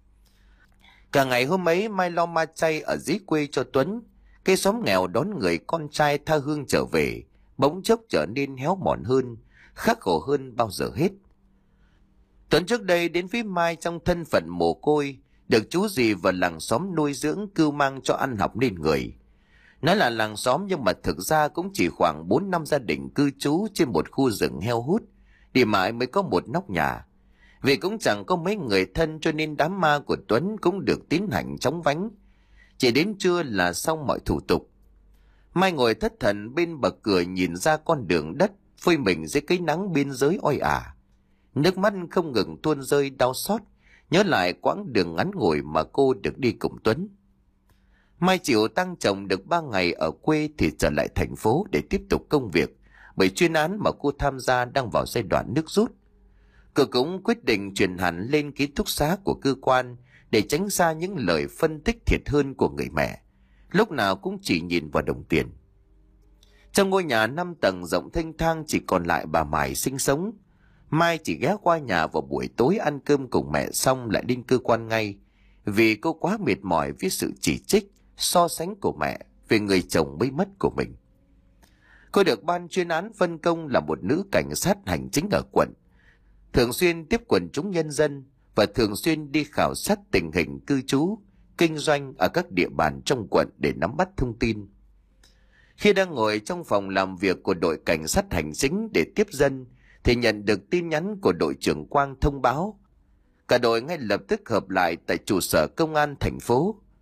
Cả ngày hôm ấy Mai lo ma chay ở dưới quê cho Tuấn. Cái xóm nghèo đón người con trai tha hương trở về bỗng chốc trở nên héo mòn hơn, khắc khổ hơn bao giờ hết. Tuấn trước đây đến với Mai trong thân phận mồ côi, được chú dì và làng xóm nuôi dưỡng cưu mang cho ăn học nên người. Nói là làng xóm nhưng mà thực ra cũng chỉ khoảng bốn năm gia đình cư trú trên một khu rừng heo hút, đi mãi mới có một nóc nhà. Vì cũng chẳng có mấy người thân cho nên đám ma của Tuấn cũng được tiến hành chóng vánh. Chỉ đến trưa là xong mọi thủ tục. Mai ngồi thất thần bên bậc cửa nhìn ra con đường đất phơi mình dưới cái nắng biên giới oi ả. Nước mắt không ngừng tuôn rơi đau xót, nhớ lại quãng đường ngắn ngủi mà cô được đi cùng Tuấn. Mai chịu tăng chồng được ba ngày ở quê thì trở lại thành phố để tiếp tục công việc, bởi chuyên án mà cô tham gia đang vào giai đoạn nước rút. Cô cũng quyết định chuyển hẳn lên ký túc xá của cơ quan để tránh xa những lời phân tích thiệt hơn của người mẹ, lúc nào cũng chỉ nhìn vào đồng tiền. Trong ngôi nhà năm tầng rộng thênh thang chỉ còn lại bà Mai sinh sống. Mai chỉ ghé qua nhà vào buổi tối ăn cơm cùng mẹ xong lại đi cơ quan ngay, vì cô quá mệt mỏi với sự chỉ trích, so sánh của mẹ về người chồng mới mất của mình. Cô được ban chuyên án phân công là một nữ cảnh sát hành chính ở quận, thường xuyên tiếp quần chúng nhân dân và thường xuyên đi khảo sát tình hình cư trú, kinh doanh ở các địa bàn trong quận để nắm bắt thông tin. Khi đang ngồi trong phòng làm việc của đội cảnh sát hành chính để tiếp dân, thì nhận được tin nhắn của đội trưởng Quang thông báo. Cả đội ngay lập tức hợp lại tại trụ sở công an thành phố.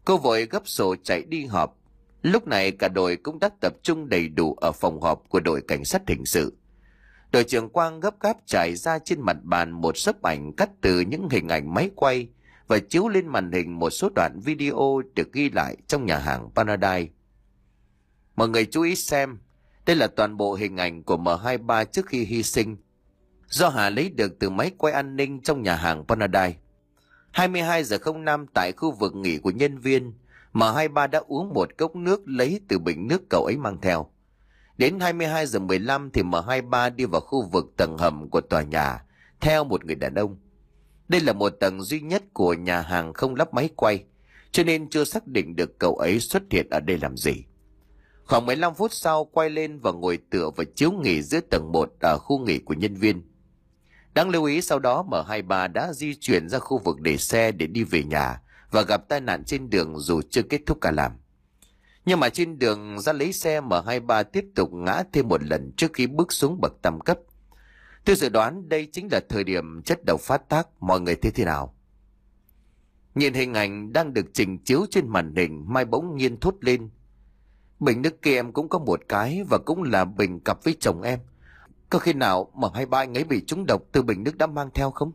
Cô vội gấp sổ chạy đi họp. Lúc này cả đội cũng đã tập trung đầy đủ ở phòng họp của đội cảnh sát hình sự. Đội trưởng Quang gấp gáp trải ra trên mặt bàn một sấp ảnh cắt từ những hình ảnh máy quay và chiếu lên màn hình một số đoạn video được ghi lại trong nhà hàng Paradise. Mọi người chú ý xem, đây là toàn bộ hình ảnh của M hai ba trước khi hy sinh, do Hà lấy được từ máy quay an ninh trong nhà hàng Paradise. hai mươi hai giờ không năm tại khu vực nghỉ của nhân viên, M hai ba đã uống một cốc nước lấy từ bình nước cậu ấy mang theo. Đến hai mươi hai giờ mười lăm thì M hai ba đi vào khu vực tầng hầm của tòa nhà theo một người đàn ông. Đây là một tầng duy nhất của nhà hàng không lắp máy quay, cho nên chưa xác định được cậu ấy xuất hiện ở đây làm gì. Khoảng mười lăm phút sau quay lên và ngồi tựa vào chiếu nghỉ dưới tầng một ở khu nghỉ của nhân viên. Đáng lưu ý sau đó M hai ba đã di chuyển ra khu vực để xe để đi về nhà và gặp tai nạn trên đường dù chưa kết thúc cả làm. Nhưng mà trên đường ra lấy xe, M hai ba tiếp tục ngã thêm một lần trước khi bước xuống bậc tam cấp. Tôi dự đoán đây chính là thời điểm chất độc phát tác. Mọi người thấy thế nào? Nhìn hình ảnh đang được trình chiếu trên màn hình, Mai bỗng nhiên thốt lên: bình nước kia em cũng có một cái, và cũng là bình cặp với chồng em. Có khi nào M hai ba anh ấy bị trúng độc từ bình nước đã mang theo không?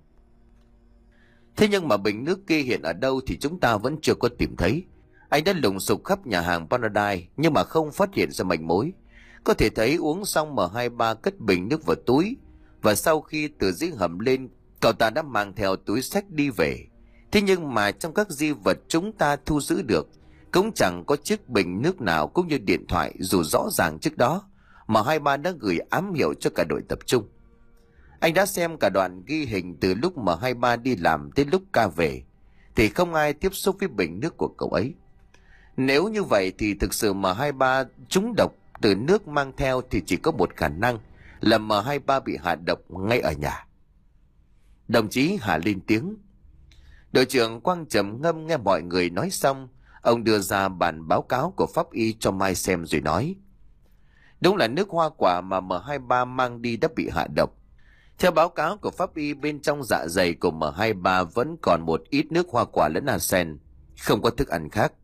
Thế nhưng mà bình nước kia hiện ở đâu thì chúng ta vẫn chưa có tìm thấy. Anh đã lùng sục khắp nhà hàng Paradise nhưng mà không phát hiện ra manh mối. Có thể thấy uống xong M hai ba cất bình nước vào túi, và sau khi từ dưới hầm lên, cậu ta đã mang theo túi xách đi về. Thế nhưng mà trong các di vật chúng ta thu giữ được cũng chẳng có chiếc bình nước nào cũng như điện thoại, dù rõ ràng trước đó M hai ba đã gửi ám hiệu cho cả đội tập trung. Anh đã xem cả đoạn ghi hình từ lúc M hai ba đi làm tới lúc ca về, thì không ai tiếp xúc với bình nước của cậu ấy. Nếu như vậy thì thực sự M hai ba trúng độc từ nước mang theo thì chỉ có một khả năng là M hai ba bị hạ độc ngay ở nhà. Đồng chí Hà lên tiếng. Đội trưởng Quang trầm ngâm nghe mọi người nói xong, ông đưa ra bản báo cáo của pháp y cho Mai xem rồi nói: đúng là nước hoa quả mà M hai ba mang đi đã bị hạ độc. Theo báo cáo của pháp y, bên trong dạ dày của M hai ba vẫn còn một ít nước hoa quả lẫn arsen, không có thức ăn khác.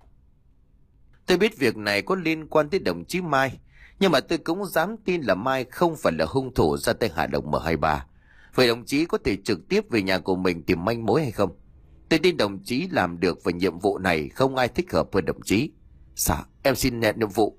Tôi biết việc này có liên quan tới đồng chí Mai, nhưng mà tôi cũng dám tin là Mai không phải là hung thủ ra tay hạ độc M hai ba. Vậy đồng chí có thể trực tiếp về nhà của mình tìm manh mối hay không? Tôi tin đồng chí làm được, và nhiệm vụ này không ai thích hợp hơn đồng chí. Dạ, em xin nhận nhiệm vụ.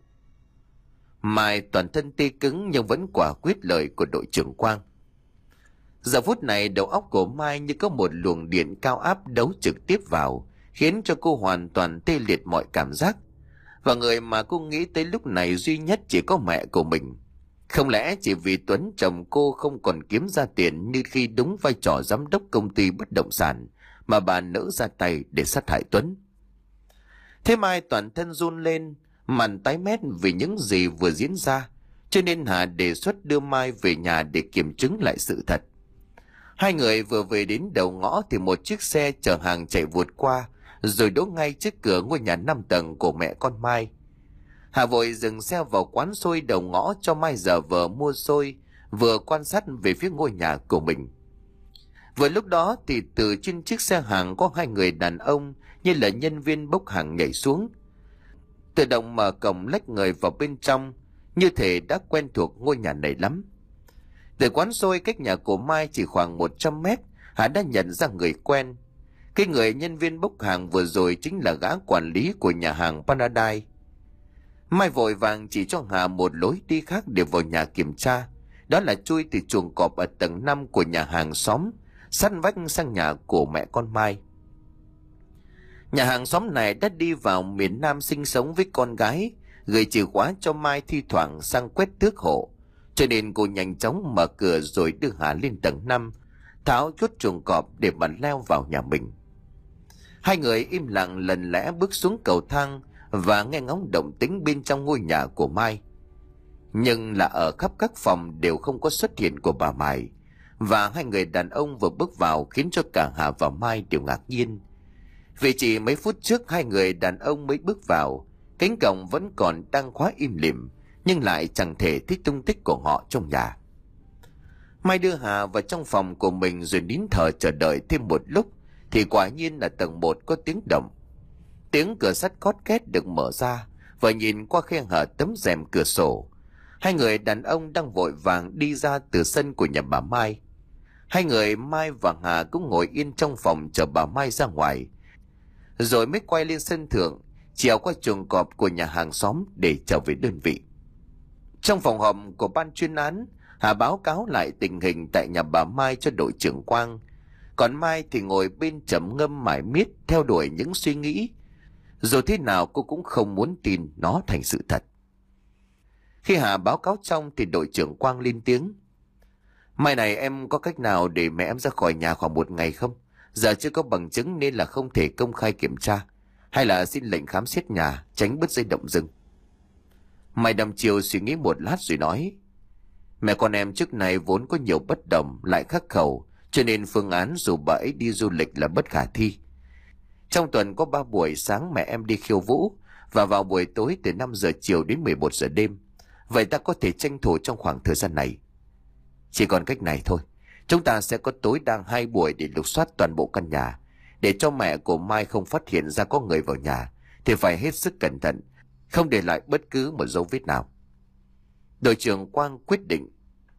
Mai toàn thân tê cứng nhưng vẫn quả quyết lời của đội trưởng Quang. Giờ phút này đầu óc của Mai như có một luồng điện cao áp đấu trực tiếp vào, khiến cho cô hoàn toàn tê liệt mọi cảm giác. Và người mà cô nghĩ tới lúc này duy nhất chỉ có mẹ của mình. Không lẽ chỉ vì Tuấn chồng cô không còn kiếm ra tiền như khi đúng vai trò giám đốc công ty bất động sản mà bà nỡ ra tay để sát hại Tuấn? Thế Mai toàn thân run lên, mặt tái mét vì những gì vừa diễn ra, cho nên Hà đề xuất đưa Mai về nhà để kiểm chứng lại sự thật. Hai người vừa về đến đầu ngõ thì một chiếc xe chở hàng chạy vụt qua, rồi đỗ ngay trước cửa ngôi nhà năm tầng của mẹ con Mai. Hà vội dừng xe vào quán xôi đầu ngõ cho Mai giờ vờ mua xôi, vừa quan sát về phía ngôi nhà của mình. Vừa lúc đó thì từ trên chiếc xe hàng có hai người đàn ông như là nhân viên bốc hàng nhảy xuống, tự động mở cổng lách người vào bên trong, như thể đã quen thuộc ngôi nhà này lắm. Từ quán xôi cách nhà của Mai chỉ khoảng một trăm mét, Hà đã nhận ra người quen. Cái người nhân viên bốc hàng vừa rồi chính là gã quản lý của nhà hàng Paradise. Mai vội vàng chỉ cho Hà một lối đi khác để vào nhà kiểm tra, đó là chui từ chuồng cọp ở tầng năm của nhà hàng xóm, sát vách sang nhà của mẹ con Mai. Nhà hàng xóm này đã đi vào miền Nam sinh sống với con gái, gửi chìa khóa cho Mai thi thoảng sang quét tước hộ, cho nên cô nhanh chóng mở cửa rồi đưa Hà lên tầng năm, tháo chốt chuồng cọp để mà leo vào nhà mình. Hai người im lặng lần lẽ bước xuống cầu thang và nghe ngóng động tĩnh bên trong ngôi nhà của Mai. Nhưng là ở khắp các phòng đều không có xuất hiện của bà Mai, và hai người đàn ông vừa bước vào khiến cho cả Hà và Mai đều ngạc nhiên. Vì chỉ mấy phút trước hai người đàn ông mới bước vào, cánh cổng vẫn còn đang khóa im lìm, nhưng lại chẳng thể thích tung tích của họ trong nhà. Mai đưa Hà vào trong phòng của mình rồi nín thở chờ đợi thêm một lúc, thì quả nhiên là tầng một có tiếng động. Tiếng cửa sắt cót két được mở ra, và nhìn qua khe hở tấm rèm cửa sổ, hai người đàn ông đang vội vàng đi ra từ sân của nhà bà Mai. Hai người Mai và Hà cũng ngồi yên trong phòng chờ bà Mai ra ngoài, rồi mới quay lên sân thượng, trèo qua chuồng cọp của nhà hàng xóm để trở về đơn vị. Trong phòng họp của ban chuyên án, Hà báo cáo lại tình hình tại nhà bà Mai cho đội trưởng Quang, còn Mai thì ngồi bên trầm ngâm mải miết theo đuổi những suy nghĩ. Dù thế nào cô cũng không muốn tin nó thành sự thật. Khi Hà báo cáo xong thì đội trưởng Quang lên tiếng: "Mai này em có cách nào để mẹ em ra khỏi nhà khoảng một ngày không? Giờ chưa có bằng chứng nên là không thể công khai kiểm tra. Hay là xin lệnh khám xét nhà, tránh bứt dây động rừng." Mai đăm chiều suy nghĩ một lát rồi nói: "Mẹ con em trước này vốn có nhiều bất đồng, lại khắc khẩu, cho nên phương án dù bà ấy đi du lịch là bất khả thi. Trong tuần có ba buổi sáng mẹ em đi khiêu vũ, và vào buổi tối từ năm giờ chiều đến mười một giờ đêm. Vậy ta có thể tranh thủ trong khoảng thời gian này. Chỉ còn cách này thôi. Chúng ta sẽ có tối đa hai buổi để lục soát toàn bộ căn nhà. Để cho mẹ của Mai không phát hiện ra có người vào nhà, thì phải hết sức cẩn thận, không để lại bất cứ một dấu vết nào." Đội trưởng Quang quyết định.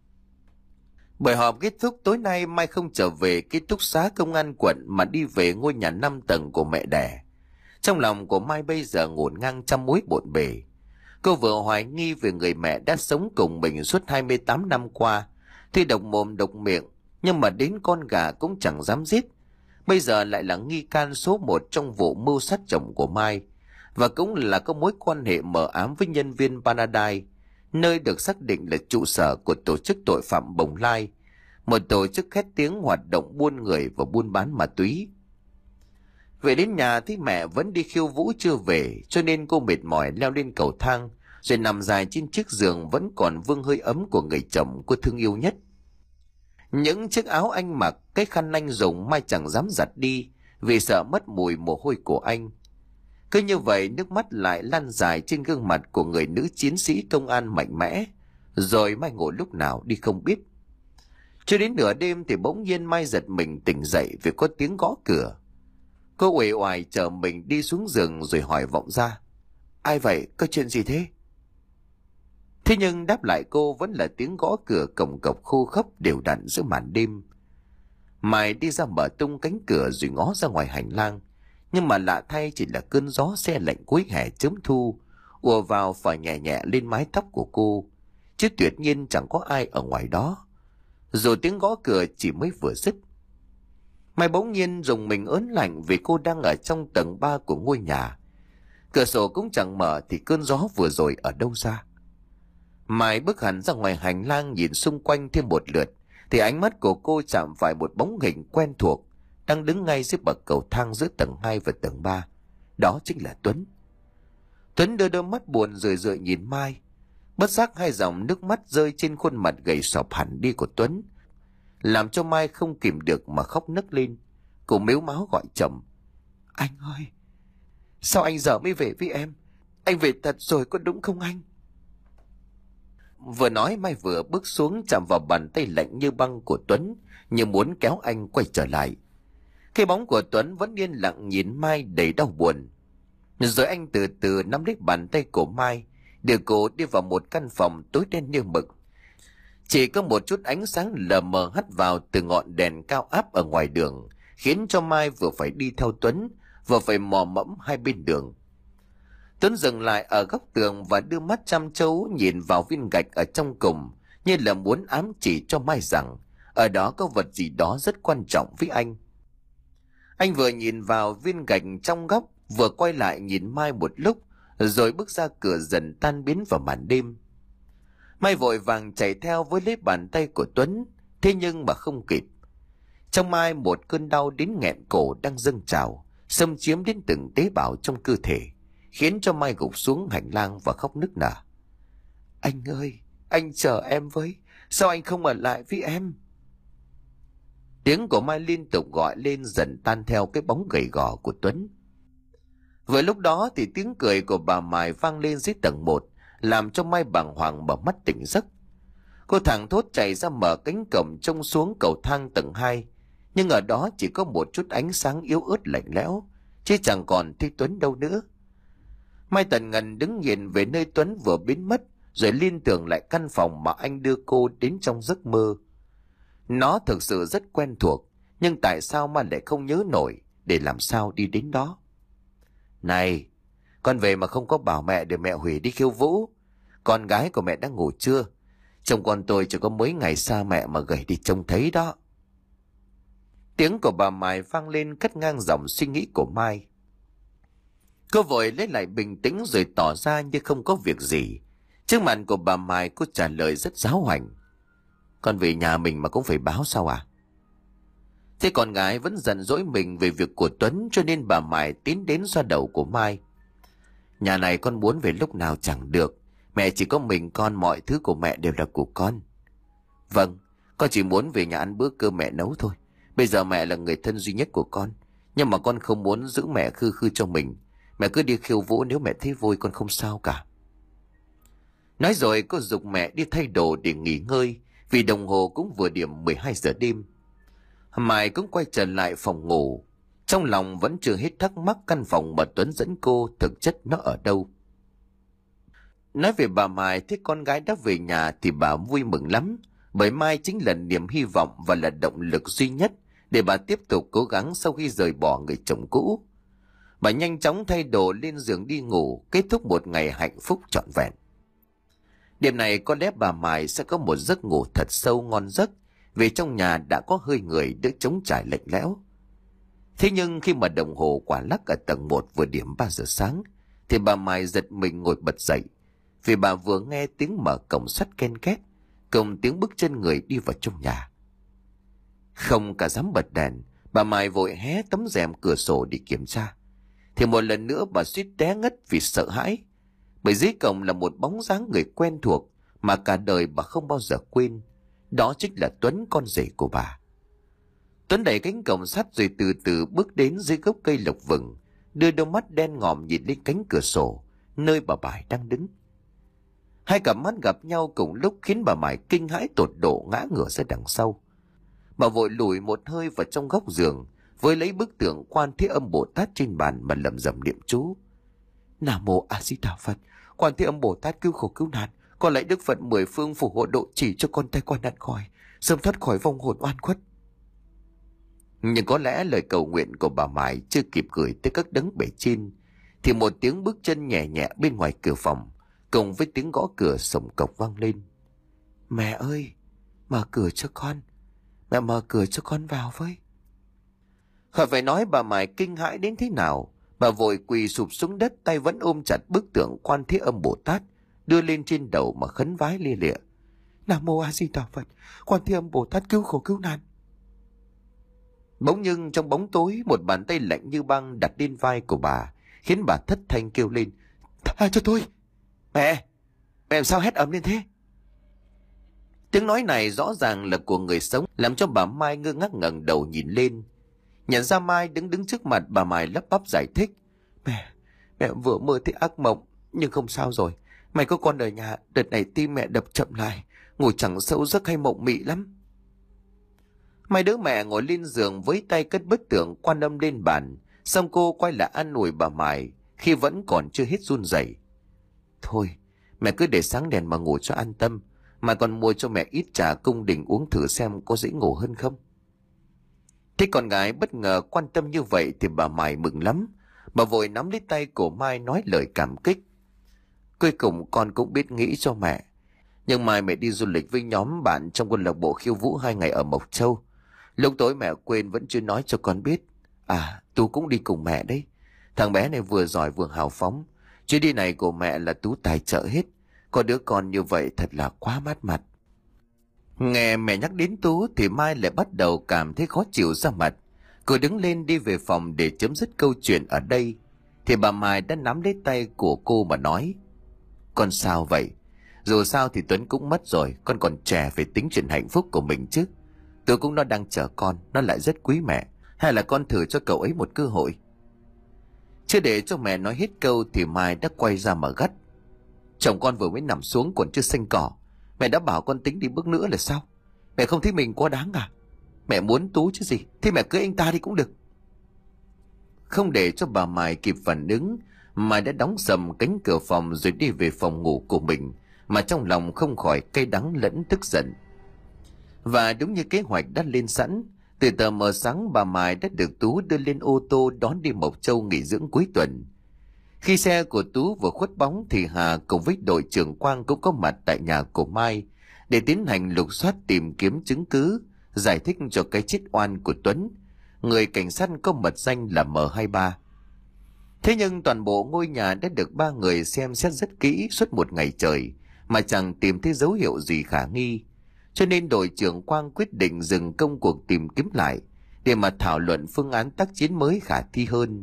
Buổi họp kết thúc tối nay, Mai không trở về ký túc xá công an quận mà đi về ngôi nhà năm tầng của mẹ đẻ. Trong lòng của Mai bây giờ ngổn ngang trăm mối bộn bề. Cô vừa hoài nghi về người mẹ đã sống cùng mình suốt hai mươi tám năm qua. Tuy độc mồm độc miệng, nhưng mà đến con gà cũng chẳng dám giết. Bây giờ lại là nghi can số một trong vụ mưu sát chồng của Mai, và cũng là có mối quan hệ mờ ám với nhân viên Paradise, nơi được xác định là trụ sở của tổ chức tội phạm Bồng Lai, một tổ chức khét tiếng hoạt động buôn người và buôn bán ma túy. Về đến nhà thì mẹ vẫn đi khiêu vũ chưa về, cho nên cô mệt mỏi leo lên cầu thang, rồi nằm dài trên chiếc giường vẫn còn vương hơi ấm của người chồng cô thương yêu nhất. Những chiếc áo anh mặc, cái khăn anh dùng Mai chẳng dám giặt đi, vì sợ mất mùi mồ hôi của anh. Cứ như vậy nước mắt lại lăn dài trên gương mặt của người nữ chiến sĩ công an mạnh mẽ, rồi Mai ngủ lúc nào đi không biết. Cho đến nửa đêm thì bỗng nhiên Mai giật mình tỉnh dậy vì có tiếng gõ cửa. Cô uể oải chờ mình đi xuống giường rồi hỏi vọng ra: "Ai vậy? Có chuyện gì thế?" Thế nhưng đáp lại cô vẫn là tiếng gõ cửa cồng cộc khô khốc đều đặn giữa màn đêm. Mai đi ra mở tung cánh cửa rồi ngó ra ngoài hành lang, nhưng mà lạ thay chỉ là cơn gió se lạnh cuối hè chớm thu ùa vào phả nhẹ nhẹ lên mái tóc của cô, chứ tuyệt nhiên chẳng có ai ở ngoài đó. Rồi tiếng gõ cửa chỉ mới vừa dứt, Mai bỗng nhiên rùng mình ớn lạnh vì cô đang ở trong tầng ba của ngôi nhà. Cửa sổ cũng chẳng mở thì cơn gió vừa rồi ở đâu ra. Mai bước hẳn ra ngoài hành lang nhìn xung quanh thêm một lượt, thì ánh mắt của cô chạm phải một bóng hình quen thuộc đang đứng ngay dưới bậc cầu thang giữa tầng hai và tầng ba. Đó chính là Tuấn. Tuấn đưa đôi mắt buồn rười rượi nhìn Mai. Bất giác hai dòng nước mắt rơi trên khuôn mặt gầy sọp hẳn đi của Tuấn, làm cho Mai không kìm được mà khóc nấc lên. Cô mếu máo gọi chồng: "Anh ơi, sao anh giờ mới về với em? Anh về thật rồi có đúng không anh?" Vừa nói Mai vừa bước xuống chạm vào bàn tay lạnh như băng của Tuấn, như muốn kéo anh quay trở lại. Cái bóng của Tuấn vẫn yên lặng nhìn Mai đầy đau buồn. Rồi anh từ từ nắm lấy bàn tay của Mai, đưa cô đi vào một căn phòng tối đen như mực. Chỉ có một chút ánh sáng lờ mờ hắt vào từ ngọn đèn cao áp ở ngoài đường, khiến cho Mai vừa phải đi theo Tuấn, vừa phải mò mẫm hai bên đường. Tuấn dừng lại ở góc tường và đưa mắt chăm chú nhìn vào viên gạch ở trong cùng, như là muốn ám chỉ cho Mai rằng ở đó có vật gì đó rất quan trọng với anh. Anh vừa nhìn vào viên gạch trong góc, vừa quay lại nhìn Mai một lúc, rồi bước ra cửa dần tan biến vào màn đêm. Mai vội vàng chạy theo với lấy bàn tay của Tuấn, thế nhưng mà không kịp. Trong Mai một cơn đau đến nghẹn cổ đang dâng trào, xâm chiếm đến từng tế bào trong cơ thể, khiến cho Mai gục xuống hành lang và khóc nức nở. "Anh ơi, anh chờ em với, sao anh không ở lại với em?" Tiếng của Mai liên tục gọi lên dần tan theo cái bóng gầy gò của Tuấn. Vừa lúc đó thì tiếng cười của bà Mai vang lên dưới tầng một, làm cho Mai bàng hoàng mở mắt tỉnh giấc. Cô thảng thốt chạy ra mở cánh cổng trông xuống cầu thang tầng hai, nhưng ở đó chỉ có một chút ánh sáng yếu ớt lạnh lẽo, chứ chẳng còn thấy Tuấn đâu nữa. Mai Tần Ngân đứng nhìn về nơi Tuấn vừa biến mất, rồi liên tưởng lại căn phòng mà anh đưa cô đến trong giấc mơ. Nó thực sự rất quen thuộc, nhưng tại sao mà lại không nhớ nổi để làm sao đi đến đó? Này, con về mà không có bảo mẹ để mẹ hủy đi khiêu vũ. Con gái của mẹ đã ngủ chưa? Chồng con tôi chỉ có mấy ngày xa mẹ mà gầy đi trông thấy đó. Tiếng của bà Mai vang lên cắt ngang dòng suy nghĩ của Mai. Cô vội lấy lại bình tĩnh rồi tỏ ra như không có việc gì. Trước mặt của bà Mai, cô trả lời rất giáo hoành. Con về nhà mình mà cũng phải báo sao à? Thế con gái vẫn giận dỗi mình về việc của Tuấn, cho nên bà Mai tiến đến xoa đầu của Mai. Nhà này con muốn về lúc nào chẳng được. Mẹ chỉ có mình con, mọi thứ của mẹ đều là của con. Vâng, con chỉ muốn về nhà ăn bữa cơm mẹ nấu thôi. Bây giờ mẹ là người thân duy nhất của con, nhưng mà con không muốn giữ mẹ khư khư cho mình. Mẹ cứ đi khiêu vũ, nếu mẹ thấy vui con không sao cả. Nói rồi cô giục mẹ đi thay đồ để nghỉ ngơi, vì đồng hồ cũng vừa điểm mười hai giờ đêm. Mai cũng quay trở lại phòng ngủ. Trong lòng vẫn chưa hết thắc mắc căn phòng mà Tuấn dẫn cô thực chất nó ở đâu. Nói về bà Mai, thấy con gái đã về nhà thì bà vui mừng lắm, bởi Mai chính là niềm hy vọng và là động lực duy nhất để bà tiếp tục cố gắng sau khi rời bỏ người chồng cũ. Bà nhanh chóng thay đồ lên giường đi ngủ, kết thúc một ngày hạnh phúc trọn vẹn. Đêm này có lẽ bà Mai sẽ có một giấc ngủ thật sâu ngon giấc, vì trong nhà đã có hơi người đỡ trống trải lạnh lẽo. Thế nhưng khi mà đồng hồ quả lắc ở tầng một vừa điểm ba giờ sáng, thì bà Mai giật mình ngồi bật dậy, vì bà vừa nghe tiếng mở cổng sắt ken két, cùng tiếng bước chân người đi vào trong nhà. Không cả dám bật đèn, bà Mai vội hé tấm rèm cửa sổ để kiểm tra. Thì một lần nữa bà suýt té ngất vì sợ hãi, bởi dưới cổng là một bóng dáng người quen thuộc mà cả đời bà không bao giờ quên. Đó chính là Tuấn, con rể của bà. Tuấn đẩy cánh cổng sắt rồi từ từ bước đến dưới gốc cây lộc vừng, đưa đôi mắt đen ngòm nhìn lên cánh cửa sổ nơi bà Mai đang đứng. Hai cặp mắt gặp nhau cùng lúc khiến bà Mai kinh hãi tột độ, ngã ngửa ra đằng sau. Bà vội lùi một hơi vào trong góc giường, với lấy bức tượng Quan Thế Âm Bồ Tát trên bàn mà lẩm bẩm niệm chú. Nam mô A Di Đà Phật, Quan Thế Âm Bồ Tát cứu khổ cứu nạn, con lạy Đức Phật mười phương phù hộ độ chỉ cho con tai qua nạn khỏi, sớm thoát khỏi vong hồn oan khuất. Nhưng có lẽ lời cầu nguyện của bà Mai chưa kịp gửi tới các đấng bề trên, thì một tiếng bước chân nhẹ nhẹ bên ngoài cửa phòng, cùng với tiếng gõ cửa sổng cộc vang lên. Mẹ ơi, mở cửa cho con, mẹ mở cửa cho con vào với. Khỏi phải nói bà Mai kinh hãi đến thế nào, bà vội quỳ sụp xuống đất, tay vẫn ôm chặt bức tượng Quan Thế Âm Bồ Tát, đưa lên trên đầu mà khấn vái lia lịa. Nam mô A Di Đà Phật, Quan Thế Âm Bồ Tát cứu khổ cứu nạn. Bỗng nhưng trong bóng tối, một bàn tay lạnh như băng đặt lên vai của bà, khiến bà thất thanh kêu lên. Tha cho tôi. Mẹ, mẹ làm sao hét ầm lên thế? Tiếng nói này rõ ràng là của người sống, làm cho bà Mai ngơ ngác ngẩng đầu nhìn lên. Nhận ra Mai đứng đứng trước mặt, bà Mai lắp bắp giải thích. Mẹ, mẹ vừa mơ thấy ác mộng, nhưng không sao rồi. Mày có con ở nhà, đợt này tim mẹ đập chậm lại, ngủ chẳng sâu giấc hay mộng mị lắm. Mai đỡ mẹ ngồi lên giường với tay cất bức tượng Quan Âm lên bàn, xong cô quay lại an ủi bà Mai khi vẫn còn chưa hết run rẩy. Thôi, mẹ cứ để sáng đèn mà ngủ cho an tâm, mà còn mua cho mẹ ít trà cung đình uống thử xem có dễ ngủ hơn không. Thế con gái bất ngờ quan tâm như vậy thì bà Mai mừng lắm. Bà vội nắm lấy tay của Mai nói lời cảm kích. Cuối cùng con cũng biết nghĩ cho mẹ. Nhưng mai mẹ đi du lịch với nhóm bạn trong câu lạc bộ khiêu vũ hai ngày ở Mộc Châu. Lúc tối mẹ quên vẫn chưa nói cho con biết. À, Tú cũng đi cùng mẹ đấy. Thằng bé này vừa giỏi vừa hào phóng. Chuyến đi này của mẹ là Tú tài trợ hết. Có đứa con như vậy thật là quá mát mặt. Nghe mẹ nhắc đến Tú thì Mai lại bắt đầu cảm thấy khó chịu ra mặt. Cô đứng lên đi về phòng để chấm dứt câu chuyện ở đây. Thì bà Mai đã nắm lấy tay của cô mà nói. Con sao vậy? Dù sao thì Tuấn cũng mất rồi, con còn trẻ phải tính chuyện hạnh phúc của mình chứ. Tôi cũng nó đang chờ con, nó lại rất quý mẹ. Hay là con thử cho cậu ấy một cơ hội? Chưa để cho mẹ nói hết câu thì Mai đã quay ra mà gắt. Chồng con vừa mới nằm xuống còn chưa xanh cỏ. Mẹ đã bảo con tính đi bước nữa là sao? Mẹ không thấy mình quá đáng à? Mẹ muốn Tú chứ gì, thì mẹ cưới anh ta đi cũng được. Không để cho bà Mai kịp phản ứng, Mai đã đóng sầm cánh cửa phòng rồi đi về phòng ngủ của mình, mà trong lòng không khỏi cay đắng lẫn tức giận. Và đúng như kế hoạch đã lên sẵn, từ tờ mờ sáng bà Mai đã được Tú đưa lên ô tô đón đi Mộc Châu nghỉ dưỡng cuối tuần. Khi xe của Tú vừa khuất bóng thì Hà cùng với đội trưởng Quang cũng có mặt tại nhà của Mai để tiến hành lục soát tìm kiếm chứng cứ, giải thích cho cái chết oan của Tuấn, người cảnh sát có mật danh là M hai ba. Thế nhưng toàn bộ ngôi nhà đã được ba người xem xét rất kỹ suốt một ngày trời mà chẳng tìm thấy dấu hiệu gì khả nghi, cho nên đội trưởng Quang quyết định dừng công cuộc tìm kiếm lại để mà thảo luận phương án tác chiến mới khả thi hơn.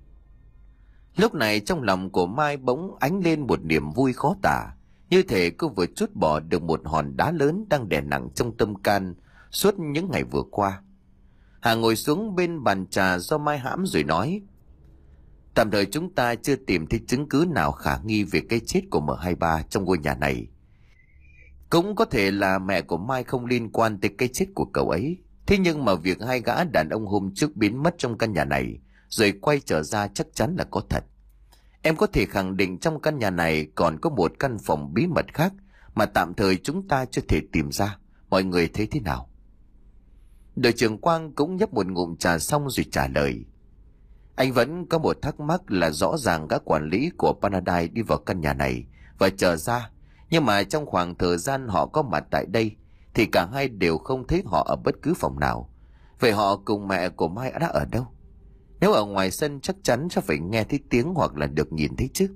Lúc này trong lòng của Mai bỗng ánh lên một niềm vui khó tả, như thể cô vừa trút bỏ được một hòn đá lớn đang đè nặng trong tâm can suốt những ngày vừa qua. Hà ngồi xuống bên bàn trà do Mai hãm rồi nói: Tạm thời chúng ta chưa tìm thấy chứng cứ nào khả nghi về cái chết của M hai ba trong ngôi nhà này. Cũng có thể là mẹ của Mai không liên quan tới cái chết của cậu ấy. Thế nhưng mà việc hai gã đàn ông hôm trước biến mất trong căn nhà này rồi quay trở ra chắc chắn là có thật. Em có thể khẳng định trong căn nhà này còn có một căn phòng bí mật khác mà tạm thời chúng ta chưa thể tìm ra. Mọi người thấy thế nào? Đội trưởng Quang cũng nhấp một ngụm trà xong rồi trả lời: Anh vẫn có một thắc mắc là rõ ràng các quản lý của Paradise đi vào căn nhà này và trở ra, nhưng mà trong khoảng thời gian họ có mặt tại đây thì cả hai đều không thấy họ ở bất cứ phòng nào. Vậy họ cùng mẹ của Mai đã ở đâu? Nếu ở ngoài sân chắc chắn sẽ phải nghe thấy tiếng hoặc là được nhìn thấy chứ.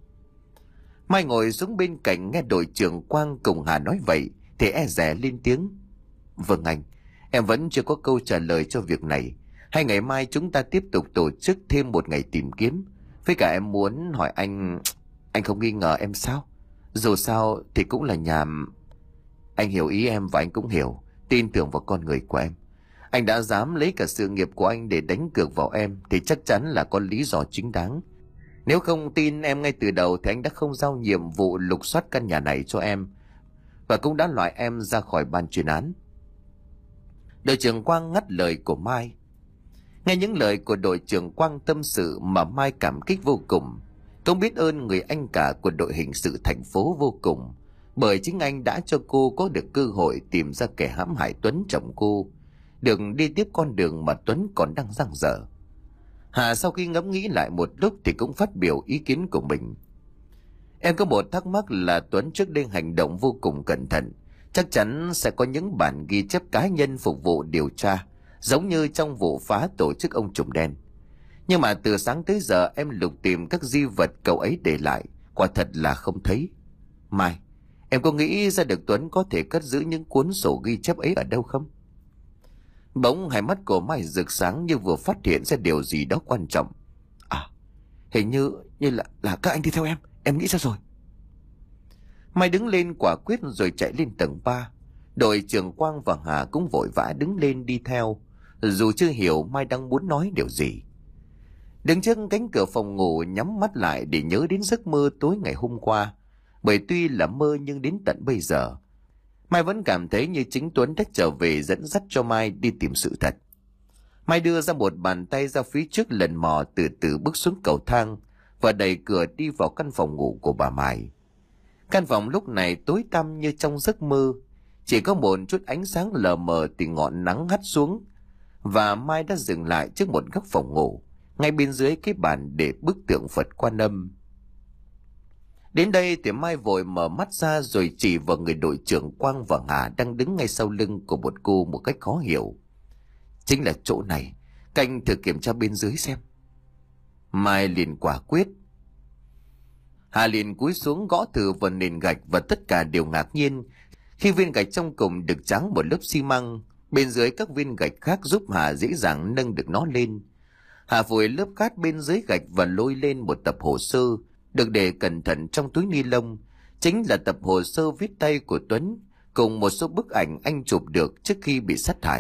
Mai ngồi xuống bên cạnh nghe đội trưởng Quang cùng Hà nói vậy thì e dè lên tiếng: Vâng anh, em vẫn chưa có câu trả lời cho việc này. Hay ngày mai chúng ta tiếp tục tổ chức thêm một ngày tìm kiếm? Với cả em muốn hỏi anh, anh không nghi ngờ em sao? Dù sao thì cũng là nhà... Anh hiểu ý em và anh cũng hiểu, tin tưởng vào con người của em. Anh đã dám lấy cả sự nghiệp của anh để đánh cược vào em thì chắc chắn là có lý do chính đáng. Nếu không tin em ngay từ đầu thì anh đã không giao nhiệm vụ lục soát căn nhà này cho em và cũng đã loại em ra khỏi ban chuyên án. Đội trưởng Quang ngắt lời của Mai. Nghe những lời của đội trưởng Quang tâm sự mà Mai cảm kích vô cùng. Cũng biết ơn người anh cả của đội hình sự thành phố vô cùng, bởi chính anh đã cho cô có được cơ hội tìm ra kẻ hãm hại Tuấn chồng cô, được đi tiếp con đường mà Tuấn còn đang dang dở. Hà sau khi ngẫm nghĩ lại một lúc thì cũng phát biểu ý kiến của mình. Em có một thắc mắc là Tuấn trước đây hành động vô cùng cẩn thận, chắc chắn sẽ có những bản ghi chép cá nhân phục vụ điều tra, giống như trong vụ phá tổ chức ông trùm đen. Nhưng mà từ sáng tới giờ em lục tìm các di vật cậu ấy để lại, quả thật là không thấy. Mai, em có nghĩ ra được Tuấn có thể cất giữ những cuốn sổ ghi chép ấy ở đâu không? Bỗng hai mắt của Mai rực sáng như vừa phát hiện ra điều gì đó quan trọng. À, hình như như là là các anh đi theo em, em nghĩ ra rồi. Mai đứng lên quả quyết rồi chạy lên tầng ba. Đội trưởng Quang và Hà cũng vội vã đứng lên đi theo, dù chưa hiểu Mai đang muốn nói điều gì. Đứng trước cánh cửa phòng ngủ nhắm mắt lại để nhớ đến giấc mơ tối ngày hôm qua, bởi tuy là mơ nhưng đến tận bây giờ Mai vẫn cảm thấy như chính Tuấn đã trở về dẫn dắt cho Mai đi tìm sự thật. Mai đưa ra một bàn tay ra phía trước, lần mò từ từ bước xuống cầu thang và đẩy cửa đi vào căn phòng ngủ của bà Mai. Căn phòng lúc này tối tăm như trong giấc mơ, chỉ có một chút ánh sáng lờ mờ từ ngọn nắng hắt xuống, và Mai đã dừng lại trước một góc phòng ngủ, ngay bên dưới cái bàn để bức tượng Phật Quan Âm. Đến đây thì Mai vội mở mắt ra rồi chỉ vào người đội trưởng Quang và Hà đang đứng ngay sau lưng của một cô một cách khó hiểu. Chính là chỗ này, canh thử kiểm tra bên dưới xem. Mai liền quả quyết. Hà liền cúi xuống gõ thử vào nền gạch và tất cả đều ngạc nhiên khi viên gạch trong cùng được tráng một lớp xi măng, bên dưới các viên gạch khác giúp Hà dễ dàng nâng được nó lên. Hà vội lớp cát bên dưới gạch và lôi lên một tập hồ sơ được để cẩn thận trong túi ni lông, chính là tập hồ sơ viết tay của Tuấn cùng một số bức ảnh anh chụp được trước khi bị sát hại.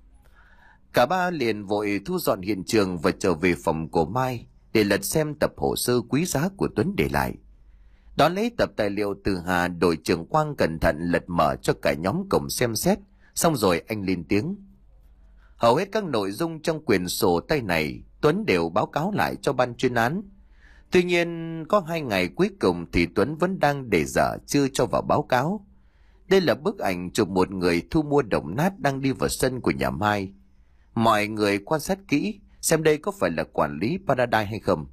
Cả ba liền vội thu dọn hiện trường và trở về phòng của Mai để lật xem tập hồ sơ quý giá của Tuấn để lại. Đón lấy tập tài liệu từ Hà, đội trưởng Quang cẩn thận lật mở cho cả nhóm cùng xem xét, xong rồi anh lên tiếng. Hầu hết các nội dung trong quyển sổ tay này Tuấn đều báo cáo lại cho ban chuyên án. Tuy nhiên có hai ngày cuối cùng thì Tuấn vẫn đang để dở chưa cho vào báo cáo. Đây là bức ảnh chụp một người thu mua đồng nát đang đi vào sân của nhà Mai. Mọi người quan sát kỹ xem đây có phải là quản lý Paradise hay không.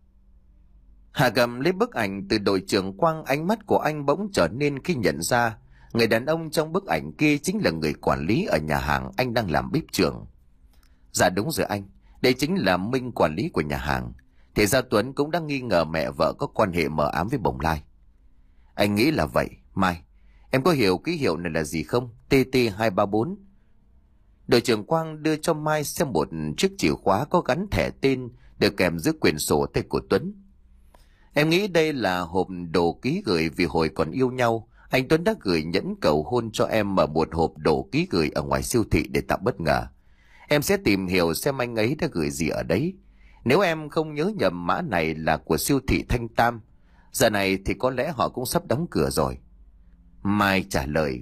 Hà cầm lấy bức ảnh từ đội trưởng Quang, ánh mắt của anh bỗng trở nên khi nhận ra người đàn ông trong bức ảnh kia chính là người quản lý ở nhà hàng anh đang làm bếp trưởng. Dạ đúng rồi anh, đây chính là Minh, quản lý của nhà hàng. Thì ra Tuấn cũng đang nghi ngờ mẹ vợ có quan hệ mờ ám với Bồng Lai. Anh nghĩ là vậy. Mai, em có hiểu ký hiệu này là gì không? T T hai ba bốn. Đội trưởng Quang đưa cho Mai xem một chiếc chìa khóa có gắn thẻ tên được kèm dưới quyển sổ tay của Tuấn. Em nghĩ đây là hộp đồ ký gửi vì hồi còn yêu nhau, anh Tuấn đã gửi nhẫn cầu hôn cho em ở một hộp đồ ký gửi ở ngoài siêu thị để tạo bất ngờ. Em sẽ tìm hiểu xem anh ấy đã gửi gì ở đấy. Nếu em không nhớ nhầm mã này là của siêu thị Thanh Tam. Giờ này thì có lẽ họ cũng sắp đóng cửa rồi. Mai trả lời.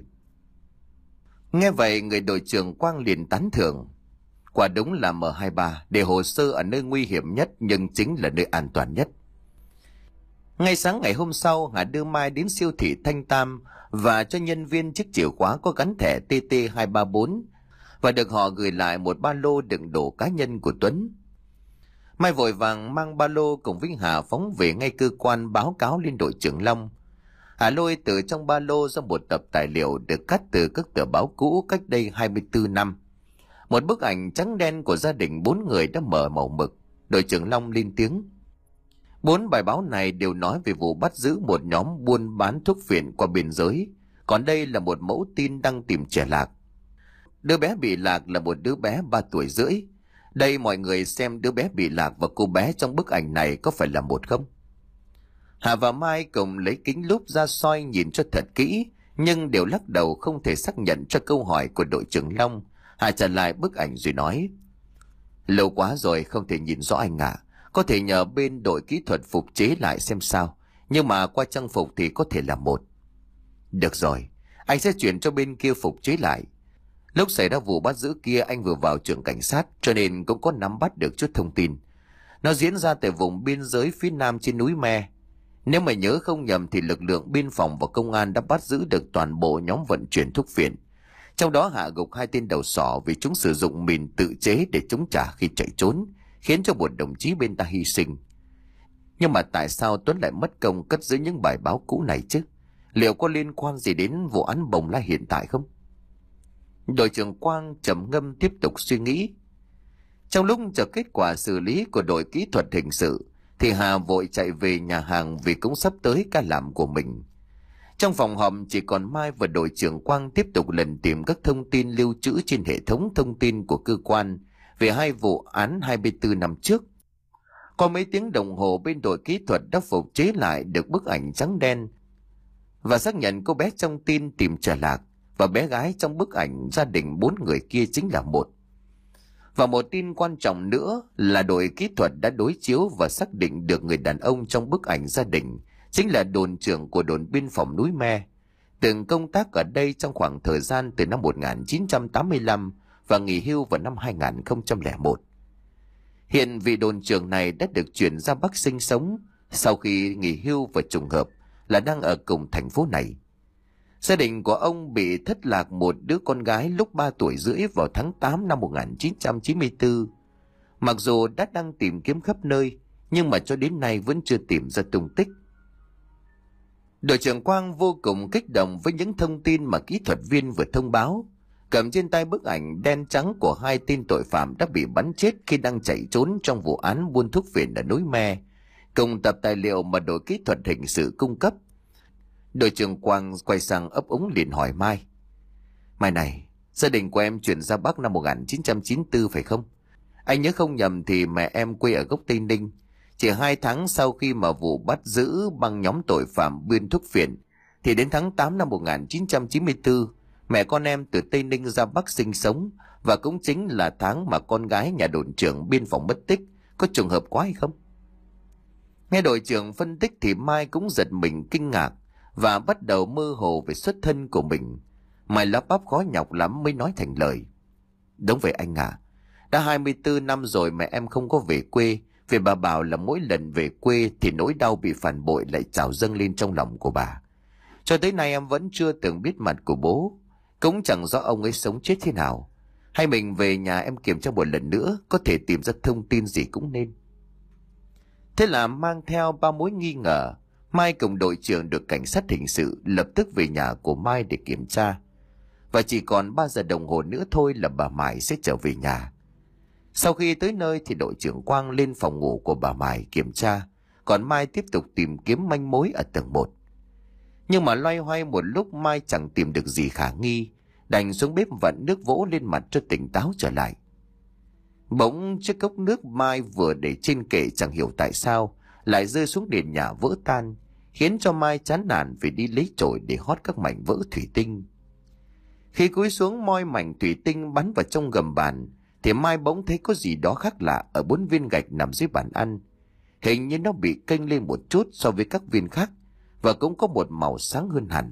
Nghe vậy người đội trưởng Quang liền tán thưởng. Quả đúng là M hai ba để hồ sơ ở nơi nguy hiểm nhất nhưng chính là nơi an toàn nhất. Ngay sáng ngày hôm sau, Hà đưa Mai đến siêu thị Thanh Tam và cho nhân viên chiếc chìa khóa có gắn thẻ T T hai ba bốn và được họ gửi lại một ba lô đựng đồ cá nhân của Tuấn. Mai vội vàng mang ba lô cùng với Hà phóng về ngay cơ quan báo cáo lên đội trưởng Long. Hà lôi từ trong ba lô ra một tập tài liệu được cắt từ các tờ báo cũ cách đây hai mươi tư năm. Một bức ảnh trắng đen của gia đình bốn người đã mở màu mực. Đội trưởng Long lên tiếng. Bốn bài báo này đều nói về vụ bắt giữ một nhóm buôn bán thuốc phiện qua biên giới. Còn đây là một mẫu tin đang tìm trẻ lạc. Đứa bé bị lạc là một đứa bé ba tuổi rưỡi. Đây mọi người xem đứa bé bị lạc và cô bé trong bức ảnh này có phải là một không? Hà và Mai cùng lấy kính lúp ra soi nhìn cho thật kỹ, nhưng đều lắc đầu không thể xác nhận cho câu hỏi của đội trưởng Long. Hà trả lại bức ảnh rồi nói. Lâu quá rồi không thể nhìn rõ anh ạ. Có thể nhờ bên đội kỹ thuật phục chế lại xem sao. Nhưng mà qua trang phục thì có thể là một. Được rồi, anh sẽ chuyển cho bên kia phục chế lại. Lúc xảy ra vụ bắt giữ kia anh vừa vào trường cảnh sát cho nên cũng có nắm bắt được chút thông tin. Nó diễn ra tại vùng biên giới phía nam trên núi Me. Nếu mà nhớ không nhầm thì lực lượng biên phòng và công an đã bắt giữ được toàn bộ nhóm vận chuyển thuốc phiện. Trong đó hạ gục hai tên đầu sỏ vì chúng sử dụng mìn tự chế để chống trả khi chạy trốn, khiến cho một đồng chí bên ta hy sinh. Nhưng mà tại sao Tuấn lại mất công cất giữ những bài báo cũ này chứ? Liệu có liên quan gì đến vụ án Bồng Lai hiện tại không? Đội trưởng Quang trầm ngâm tiếp tục suy nghĩ. Trong lúc chờ kết quả xử lý của đội kỹ thuật hình sự thì Hà vội chạy về nhà hàng vì cũng sắp tới ca làm của mình. Trong phòng họp chỉ còn Mai và đội trưởng Quang tiếp tục lần tìm các thông tin lưu trữ trên hệ thống thông tin của cơ quan về hai vụ án hai mươi tư năm trước. Qua mấy tiếng đồng hồ bên đội kỹ thuật đã phục chế lại được bức ảnh trắng đen và xác nhận cô bé trong tin tìm trở lạc và bé gái trong bức ảnh gia đình bốn người kia chính là một. Và một tin quan trọng nữa là đội kỹ thuật đã đối chiếu và xác định được người đàn ông trong bức ảnh gia đình chính là đồn trưởng của đồn biên phòng núi Me, từng công tác ở đây trong khoảng thời gian từ năm một nghìn chín trăm tám mươi lăm và nghỉ hưu vào năm hai nghìn không trăm lẻ một. Hiện vị đồn trưởng này đã được chuyển ra Bắc sinh sống sau khi nghỉ hưu và trùng hợp là đang ở cùng thành phố này. Gia đình của ông bị thất lạc một đứa con gái lúc ba tuổi rưỡi vào tháng tám năm một nghìn chín trăm chín mươi tư. Mặc dù đã đang tìm kiếm khắp nơi, nhưng mà cho đến nay vẫn chưa tìm ra tung tích. Đội trưởng Quang vô cùng kích động với những thông tin mà kỹ thuật viên vừa thông báo. Cầm trên tay bức ảnh đen trắng của hai tên tội phạm đã bị bắn chết khi đang chạy trốn trong vụ án buôn thuốc phiện ở núi Me, cùng tập tài liệu mà đội kỹ thuật hình sự cung cấp. Đội trưởng Quang quay sang ấp úng liền hỏi Mai. Mai này, gia đình của em chuyển ra Bắc năm một nghìn chín trăm chín mươi tư phải không? Anh nhớ không nhầm thì mẹ em quê ở gốc Tây Ninh. Chỉ hai tháng sau khi mà vụ bắt giữ băng nhóm tội phạm buôn thuốc phiện, thì đến tháng tám năm một nghìn chín trăm chín mươi tư, mẹ con em từ Tây Ninh ra Bắc sinh sống, và cũng chính là tháng mà con gái nhà đồn trưởng biên phòng mất tích. Có trùng hợp quá hay không? Nghe đội trưởng phân tích thì Mai cũng giật mình kinh ngạc và bắt đầu mơ hồ về xuất thân của mình. Mai lắp bắp khó nhọc lắm mới nói thành lời. Đúng vậy anh ạ. Đã hai mươi tư năm rồi mẹ em không có về quê, vì bà bảo là mỗi lần về quê thì nỗi đau bị phản bội lại trào dâng lên trong lòng của bà. Cho tới nay em vẫn chưa từng biết mặt của bố, cũng chẳng rõ ông ấy sống chết thế nào. Hay mình về nhà em kiểm tra một lần nữa, có thể tìm ra thông tin gì cũng nên. Thế là mang theo ba mối nghi ngờ, Mai cùng đội trưởng được cảnh sát hình sự lập tức về nhà của Mai để kiểm tra. Và chỉ còn ba giờ đồng hồ nữa thôi là bà Mai sẽ trở về nhà. Sau khi tới nơi thì đội trưởng Quang lên phòng ngủ của bà Mai kiểm tra, còn Mai tiếp tục tìm kiếm manh mối ở tầng một. Nhưng mà loay hoay một lúc Mai chẳng tìm được gì khả nghi, đành xuống bếp vặn nước vỗ lên mặt cho tỉnh táo trở lại. Bỗng chiếc cốc nước Mai vừa để trên kệ chẳng hiểu tại sao lại rơi xuống nền nhà vỡ tan, khiến cho Mai chán nản vì đi lấy chổi để hót các mảnh vỡ thủy tinh. Khi cúi xuống moi mảnh thủy tinh bắn vào trong gầm bàn thì Mai bỗng thấy có gì đó khác lạ ở bốn viên gạch nằm dưới bàn ăn. Hình như nó bị kênh lên một chút so với các viên khác, và cũng có một màu sáng hơn hẳn.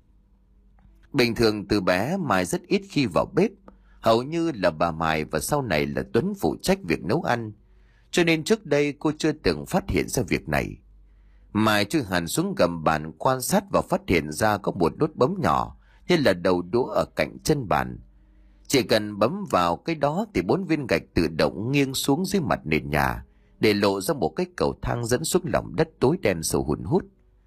Bình thường từ bé Mai rất ít khi vào bếp, hầu như là bà Mai và sau này là Tuấn phụ trách việc nấu ăn, cho nên trước đây cô chưa từng phát hiện ra việc này. Mai chui hẳn xuống gầm bàn quan sát và phát hiện ra có một nút bấm nhỏ như là đầu đũa ở cạnh chân bàn. Chỉ cần bấm vào cái đó thì bốn viên gạch tự động nghiêng xuống dưới mặt nền nhà, để lộ ra một cái cầu thang dẫn xuống lòng đất tối đen sâu hun hút.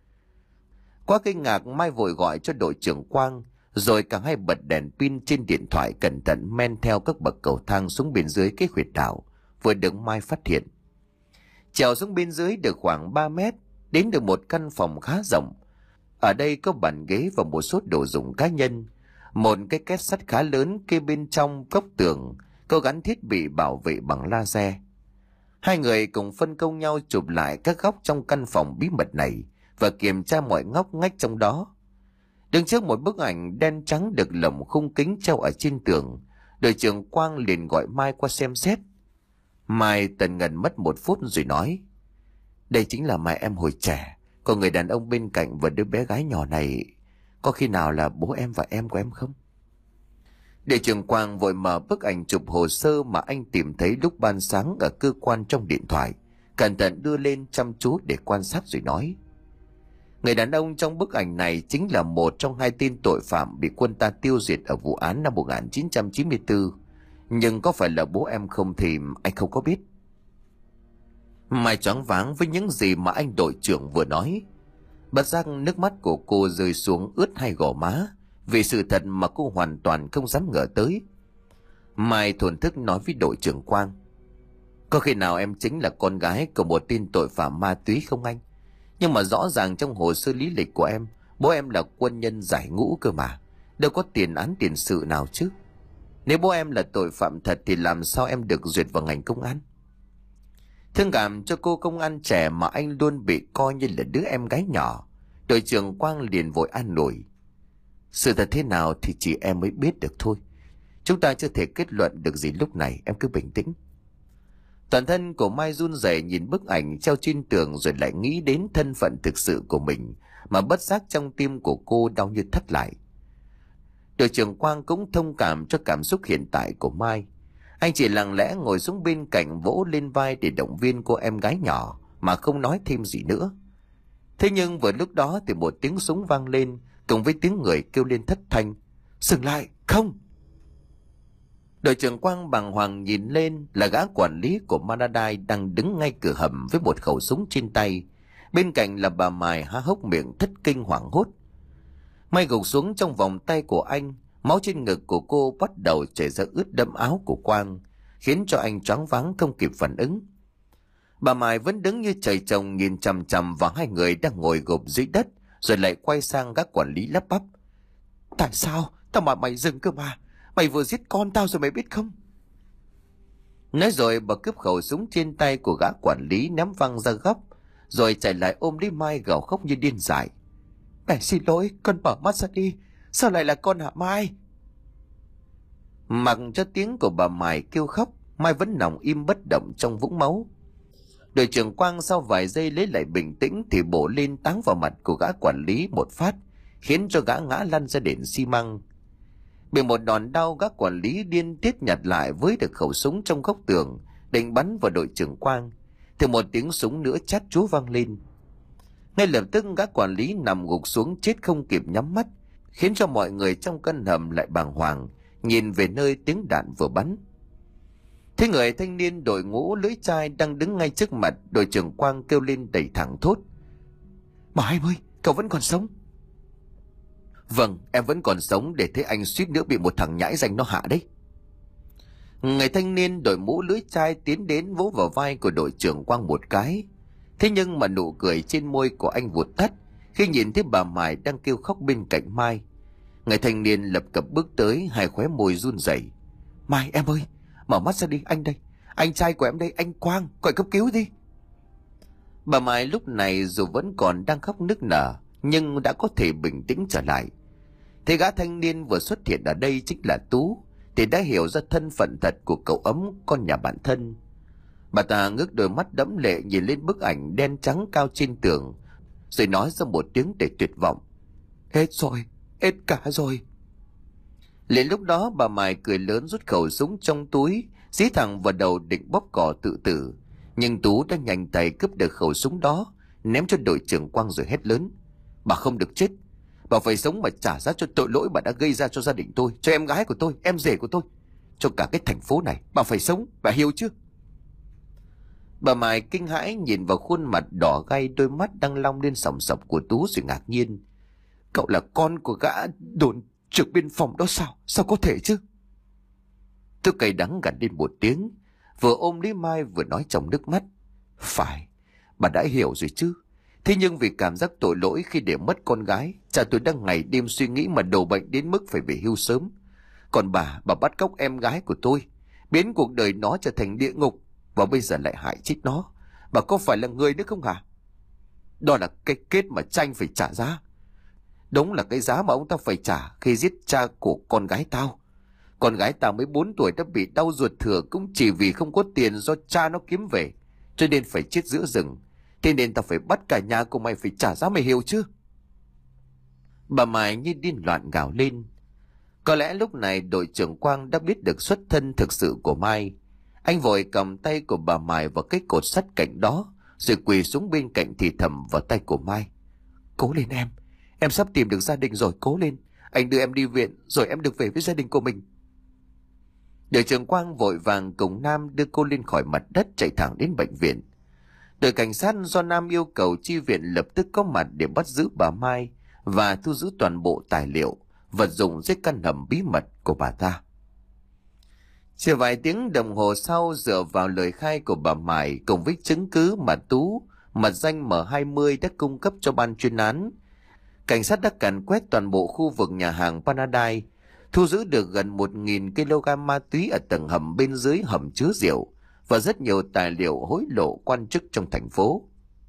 Quá kinh ngạc, Mai vội gọi cho đội trưởng Quang, rồi cả hai bật đèn pin trên điện thoại cẩn thận men theo các bậc cầu thang xuống bên dưới cái huyệt đạo vừa được Mai phát hiện. Trèo xuống bên dưới được khoảng ba mét, đến được một căn phòng khá rộng. Ở đây có bàn ghế và một số đồ dùng cá nhân, một cái két sắt khá lớn kê bên trong góc tường, có gắn thiết bị bảo vệ bằng laser. Hai người cùng phân công nhau chụp lại các góc trong căn phòng bí mật này và kiểm tra mọi ngóc ngách trong đó. Đứng trước một bức ảnh đen trắng được lồng khung kính treo ở trên tường, đội trưởng Quang liền gọi Mai qua xem xét. Mai tần ngần mất một phút rồi nói: "Đây chính là mẹ em hồi trẻ, còn người đàn ông bên cạnh và đứa bé gái nhỏ này, có khi nào là bố em và em của em không?" Đội trưởng Quang vội mở bức ảnh chụp hồ sơ mà anh tìm thấy lúc ban sáng ở cơ quan trong điện thoại, cẩn thận đưa lên chăm chú để quan sát rồi nói: "Người đàn ông trong bức ảnh này chính là một trong hai tên tội phạm bị quân ta tiêu diệt ở vụ án năm một nghìn chín trăm chín mươi tư. Nhưng có phải là bố em không thì anh không có biết." Mai choáng váng với những gì mà anh đội trưởng vừa nói. Bất giác nước mắt của cô rơi xuống ướt hai gò má, vì sự thật mà cô hoàn toàn không dám ngờ tới. Mai thổn thức nói với đội trưởng Quang: "Có khi nào em chính là con gái của một tên tội phạm ma túy không anh? Nhưng mà rõ ràng trong hồ sơ lý lịch của em, bố em là quân nhân giải ngũ cơ mà, đâu có tiền án tiền sự nào chứ. Nếu bố em là tội phạm thật thì làm sao em được duyệt vào ngành công an?" Thương cảm cho cô công an trẻ mà anh luôn bị coi như là đứa em gái nhỏ, đội trưởng Quang liền vội an ủi: "Sự thật thế nào thì chỉ em mới biết được thôi. Chúng ta chưa thể kết luận được gì lúc này, em cứ bình tĩnh." Toàn thân của Mai run rẩy nhìn bức ảnh treo trên tường rồi lại nghĩ đến thân phận thực sự của mình, mà bất giác trong tim của cô đau như thắt lại. Đội trưởng Quang cũng thông cảm cho cảm xúc hiện tại của Mai. Anh chỉ lặng lẽ ngồi xuống bên cạnh vỗ lên vai để động viên cô em gái nhỏ mà không nói thêm gì nữa. Thế nhưng vừa lúc đó thì một tiếng súng vang lên cùng với tiếng người kêu lên thất thanh: "Dừng lại, không!" Đội trưởng Quang bàng hoàng nhìn lên là gã quản lý của Manadai đang đứng ngay cửa hầm với một khẩu súng trên tay. Bên cạnh là bà Mai há hốc miệng thất kinh hoảng hốt. Mai gục xuống trong vòng tay của anh, máu trên ngực của cô bắt đầu chảy ra ướt đẫm áo của Quang, khiến cho anh choáng váng không kịp phản ứng. Bà Mai vẫn đứng như trời trồng nhìn chằm chằm vào hai người đang ngồi gục dưới đất, rồi lại quay sang các quản lý lắp bắp: "Tại sao? Tao mà mày dừng cơ mà. Mày vừa giết con tao rồi mày biết không?" Nói rồi bà cướp khẩu súng trên tay của gã quản lý ném văng ra góc, rồi chạy lại ôm lấy Mai gào khóc như điên dại: "Mẹ xin lỗi, con mở mắt ra đi. Sao lại là con hả Mai?" Mặc cho tiếng của bà Mai kêu khóc, Mai vẫn nằm im bất động trong vũng máu. Đội trưởng Quang sau vài giây lấy lại bình tĩnh thì bổ lên táng vào mặt của gã quản lý một phát, khiến cho gã ngã lăn ra nền xi măng. Bị một đòn đau, gác quản lý điên tiết nhặt lại với được khẩu súng trong góc tường, định bắn vào đội trưởng Quang, thì một tiếng súng nữa chát chúa vang lên. Ngay lập tức gác quản lý nằm gục xuống chết không kịp nhắm mắt, khiến cho mọi người trong căn hầm lại bàng hoàng, nhìn về nơi tiếng đạn vừa bắn. Thế người thanh niên đội ngũ lưỡi chai đang đứng ngay trước mặt, đội trưởng Quang kêu lên đầy thẳng thốt: "Bà em ơi, cậu vẫn còn sống?" "Vâng, em vẫn còn sống, để thấy anh suýt nữa bị một thằng nhãi danh nó hạ đấy." Người thanh niên đội mũ lưỡi chai tiến đến vỗ vào vai của đội trưởng Quang một cái. Thế nhưng mà nụ cười trên môi của anh vụt tắt khi nhìn thấy bà Mài đang kêu khóc bên cạnh Mai. Người thanh niên lập cập bước tới, hai khóe môi run rẩy. "Mai em ơi, mở mắt ra đi, anh đây, anh trai của em đây, anh Quang, gọi cấp cứu đi." Bà Mai lúc này dù vẫn còn đang khóc nức nở, nhưng đã có thể bình tĩnh trở lại. Thế gã thanh niên vừa xuất hiện ở đây chính là Tú, thì đã hiểu ra thân phận thật của cậu ấm con nhà bạn thân. Bà ta ngước đôi mắt đẫm lệ nhìn lên bức ảnh đen trắng cao trên tường, rồi nói ra một tiếng đầy tuyệt vọng: "Hết rồi, hết cả rồi." Liền lúc đó bà Mai cười lớn, rút khẩu súng trong túi, dí thẳng vào đầu định bóp cò tự tử. Nhưng Tú đã nhanh tay cướp được khẩu súng đó, ném cho đội trưởng Quang rồi hét lớn: "Bà không được chết, bà phải sống mà trả giá cho tội lỗi bà đã gây ra cho gia đình tôi, cho em gái của tôi, em rể của tôi, cho cả cái thành phố này. Bà phải sống, bà hiểu chưa?" Bà Mai kinh hãi nhìn vào khuôn mặt đỏ gay, đôi mắt đang long lên sòng sọc của Tú rồi ngạc nhiên: "Cậu là con của gã đồn trưởng biên phòng đó sao? Sao có thể chứ?" Tôi cay đắng gằn lên một tiếng, vừa ôm lấy Mai vừa nói trong nước mắt: "Phải, bà đã hiểu rồi chứ. Thế nhưng vì cảm giác tội lỗi khi để mất con gái, cha tôi đang ngày đêm suy nghĩ mà đổ bệnh đến mức phải về hưu sớm. Còn bà, bà bắt cóc em gái của tôi, biến cuộc đời nó trở thành địa ngục, và bây giờ lại hại chết nó. Bà có phải là người nữa không hả? Đó là cái kết mà Tranh phải trả giá. Đúng là cái giá mà ông ta phải trả khi giết cha của con gái tao. Con gái tao mới bốn tuổi đã bị đau ruột thừa cũng chỉ vì không có tiền do cha nó kiếm về, cho nên phải chết giữa rừng. Thế nên tao phải bắt cả nhà của mày phải trả giá, mày hiểu chưa?" Bà Mai như điên loạn gào lên. Có lẽ lúc này đội trưởng Quang đã biết được xuất thân thực sự của Mai. Anh vội cầm tay của bà Mai vào cái cột sắt cạnh đó, rồi quỳ xuống bên cạnh thì thầm vào tay của Mai: "Cố lên em, em sắp tìm được gia đình rồi, cố lên. Anh đưa em đi viện, rồi em được về với gia đình của mình." Đội trưởng Quang vội vàng cùng Nam đưa cô lên khỏi mặt đất, chạy thẳng đến bệnh viện. Đội cảnh sát do Nam yêu cầu chi viện lập tức có mặt để bắt giữ bà Mai và thu giữ toàn bộ tài liệu, vật dụng dưới căn hầm bí mật của bà ta. Chỉ vài tiếng đồng hồ sau, dựa vào lời khai của bà Mai cùng với chứng cứ mà Tú, mật danh M hai mươi, đã cung cấp cho ban chuyên án, cảnh sát đã càn quét toàn bộ khu vực nhà hàng Paradise, thu giữ được gần một nghìn ki lô gam ma túy ở tầng hầm bên dưới hầm chứa rượu và rất nhiều tài liệu hối lộ quan chức trong thành phố.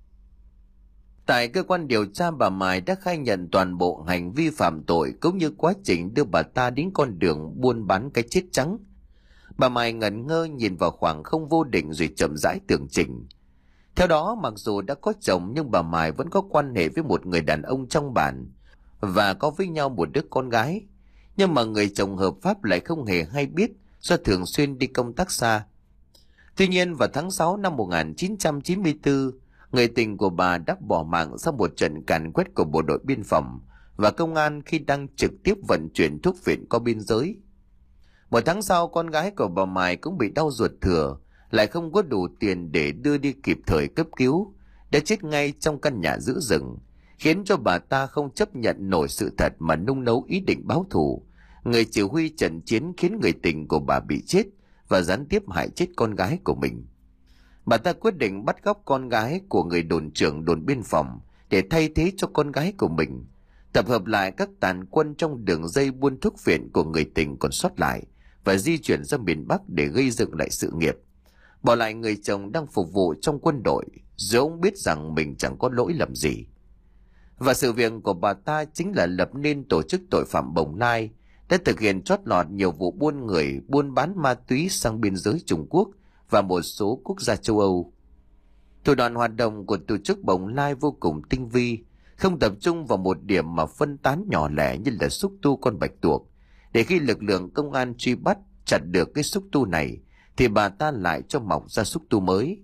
Tại cơ quan điều tra, bà Mai đã khai nhận toàn bộ hành vi phạm tội cũng như quá trình đưa bà ta đến con đường buôn bán cái chết trắng. Bà Mai ngẩn ngơ nhìn vào khoảng không vô định rồi chậm rãi tường trình. Theo đó, mặc dù đã có chồng nhưng bà Mai vẫn có quan hệ với một người đàn ông trong bản và có với nhau một đứa con gái. Nhưng mà người chồng hợp pháp lại không hề hay biết do thường xuyên đi công tác xa. Tuy nhiên vào tháng sáu năm một nghìn chín trăm chín mươi tư, người tình của bà đã bỏ mạng sau một trận càn quét của bộ đội biên phòng và công an khi đang trực tiếp vận chuyển thuốc phiện qua biên giới. Một tháng sau, con gái của bà Mai cũng bị đau ruột thừa, lại không có đủ tiền để đưa đi kịp thời cấp cứu, đã chết ngay trong căn nhà giữa rừng, khiến cho bà ta không chấp nhận nổi sự thật mà nung nấu ý định báo thù. Người chỉ huy trận chiến khiến người tình của bà bị chết và gián tiếp hại chết con gái của mình. Bà ta quyết định bắt cóc con gái của người đồn trưởng đồn biên phòng để thay thế cho con gái của mình, tập hợp lại các tàn quân trong đường dây buôn thuốc phiện của người tình còn sót lại và di chuyển ra miền Bắc để gây dựng lại sự nghiệp, bỏ lại người chồng đang phục vụ trong quân đội, dù ông biết rằng mình chẳng có lỗi lầm gì. Và sự việc của bà ta chính là lập nên tổ chức tội phạm Bồng Lai, đã thực hiện trót lọt nhiều vụ buôn người, buôn bán ma túy sang biên giới Trung Quốc và một số quốc gia châu Âu. Thủ đoạn hoạt động của tổ chức Bồng Lai vô cùng tinh vi, không tập trung vào một điểm mà phân tán nhỏ lẻ như là xúc tu con bạch tuộc, để khi lực lượng công an truy bắt chặt được cái xúc tu này thì bà ta lại cho mọc ra xúc tu mới.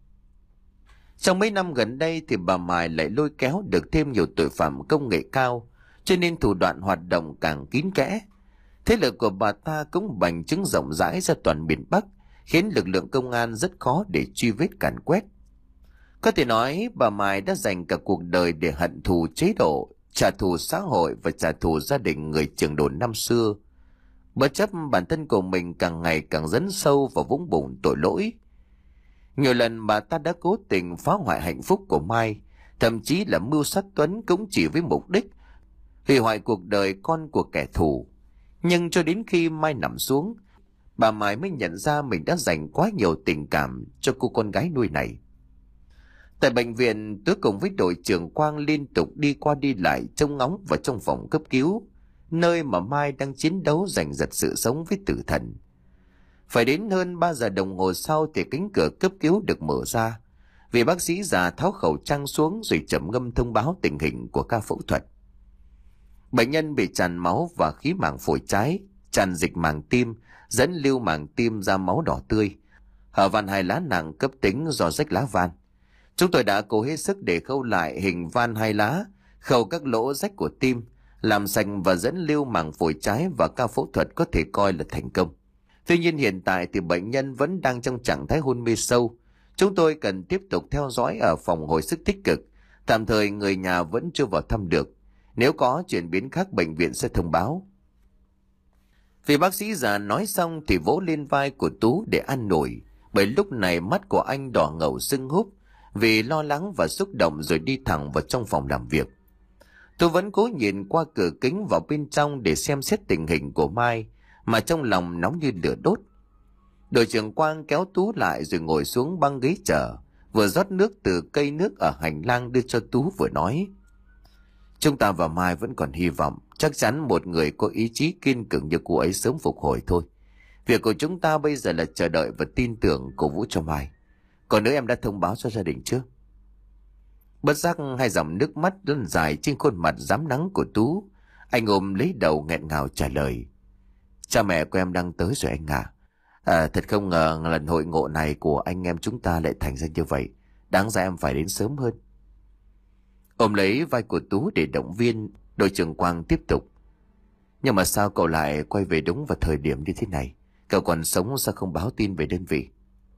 Trong mấy năm gần đây thì bà Mai lại lôi kéo được thêm nhiều tội phạm công nghệ cao, cho nên thủ đoạn hoạt động càng kín kẽ. Thế lực của bà ta cũng bành trướng rộng rãi ra toàn miền Bắc, khiến lực lượng công an rất khó để truy vết càn quét. Có thể nói bà Mai đã dành cả cuộc đời để hận thù chế độ, trả thù xã hội và trả thù gia đình người Trường Đồn năm xưa. Bất chấp bản thân của mình càng ngày càng dấn sâu vào vũng bùn tội lỗi. Nhiều lần bà ta đã cố tình phá hoại hạnh phúc của Mai, thậm chí là mưu sát Tuấn cũng chỉ với mục đích hủy hoại cuộc đời con của kẻ thù. Nhưng cho đến khi Mai nằm xuống, bà Mai mới nhận ra mình đã dành quá nhiều tình cảm cho cô con gái nuôi này. Tại bệnh viện, Tứ cùng với đội trưởng Quang liên tục đi qua đi lại trông ngóng vào trong phòng cấp cứu, nơi mà Mai đang chiến đấu giành giật sự sống với tử thần. Phải đến hơn ba giờ đồng hồ sau thì cánh cửa cấp cứu được mở ra, vì bác sĩ già tháo khẩu trang xuống rồi trầm ngâm thông báo tình hình của ca phẫu thuật. Bệnh nhân bị tràn máu và khí màng phổi trái, tràn dịch màng tim, dẫn lưu màng tim ra máu đỏ tươi, hở van hai lá nặng cấp tính do rách lá van. Chúng tôi đã cố hết sức để khâu lại hình van hai lá, khâu các lỗ rách của tim, làm sạch và dẫn lưu màng phổi trái, và ca phẫu thuật có thể coi là thành công. Tuy nhiên hiện tại thì bệnh nhân vẫn đang trong trạng thái hôn mê sâu. Chúng tôi cần tiếp tục theo dõi ở phòng hồi sức tích cực. Tạm thời người nhà vẫn chưa vào thăm được. Nếu có chuyển biến khác, bệnh viện sẽ thông báo. Vì bác sĩ già nói xong thì vỗ lên vai của Tú để an ủi, bởi lúc này mắt của anh đỏ ngầu sưng húp vì lo lắng và xúc động, rồi đi thẳng vào trong phòng làm việc. Tôi vẫn cố nhìn qua cửa kính vào bên trong để xem xét tình hình của Mai, mà trong lòng nóng như lửa đốt. Đội trưởng Quang kéo Tú lại rồi ngồi xuống băng ghế chờ, vừa rót nước từ cây nước ở hành lang đưa cho Tú vừa nói: Chúng ta và Mai vẫn còn hy vọng, chắc chắn một người có ý chí kiên cường như cô ấy sớm phục hồi thôi. Việc của chúng ta bây giờ là chờ đợi và tin tưởng, cổ vũ cho Mai. Còn nữa, em đã thông báo cho gia đình chưa? Bất giác hai dòng nước mắt lăn dài trên khuôn mặt rám nắng của Tú. Anh ôm lấy đầu nghẹn ngào trả lời: Cha mẹ của em đang tới rồi anh à. À, thật không ngờ lần hội ngộ này của anh em chúng ta lại thành ra như vậy. Đáng ra em phải đến sớm hơn. Ôm lấy vai của Tú để động viên, đội trưởng Quang tiếp tục: Nhưng mà sao cậu lại quay về đúng vào thời điểm như thế này? Cậu còn sống sao không báo tin về đơn vị?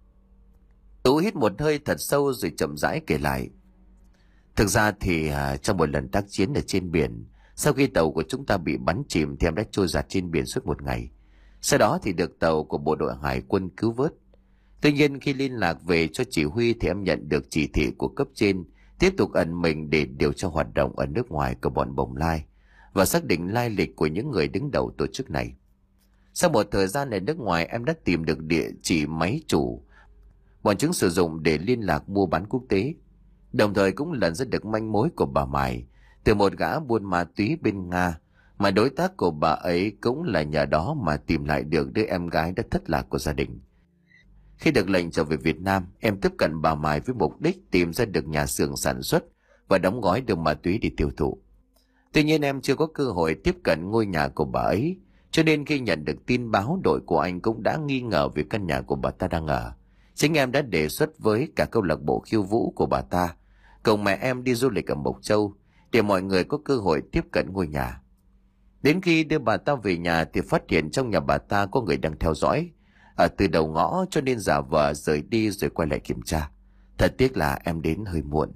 Tú hít một hơi thật sâu rồi chậm rãi kể lại: Thực ra thì à, trong một lần tác chiến ở trên biển, sau khi tàu của chúng ta bị bắn chìm thì em đã trôi giạt trên biển suốt một ngày. Sau đó thì được tàu của bộ đội hải quân cứu vớt. Tuy nhiên khi liên lạc về cho chỉ huy thì em nhận được chỉ thị của cấp trên tiếp tục ẩn mình để điều tra hoạt động ở nước ngoài của bọn Bồng Lai và xác định lai lịch của những người đứng đầu tổ chức này. Sau một thời gian ở nước ngoài, em đã tìm được địa chỉ máy chủ bọn chúng sử dụng để liên lạc mua bán quốc tế, đồng thời cũng lần ra được manh mối của bà Mai từ một gã buôn ma túy bên Nga, mà đối tác của bà ấy cũng là nhờ đó mà tìm lại được đứa em gái đã thất lạc của gia đình. Khi được lệnh trở về Việt Nam, em tiếp cận bà Mai với mục đích tìm ra được nhà xưởng sản xuất và đóng gói được ma túy để tiêu thụ. Tuy nhiên em chưa có cơ hội tiếp cận ngôi nhà của bà ấy, cho nên khi nhận được tin báo, đội của anh cũng đã nghi ngờ về căn nhà của bà ta đang ở. Chính em đã đề xuất với cả câu lạc bộ khiêu vũ của bà ta cùng mẹ em đi du lịch ở Mộc Châu để mọi người có cơ hội tiếp cận ngôi nhà. Đến khi đưa bà ta về nhà thì phát hiện trong nhà bà ta có người đang theo dõi ở từ đầu ngõ, cho nên giả vờ rời đi rồi quay lại kiểm tra. Thật tiếc là em đến hơi muộn.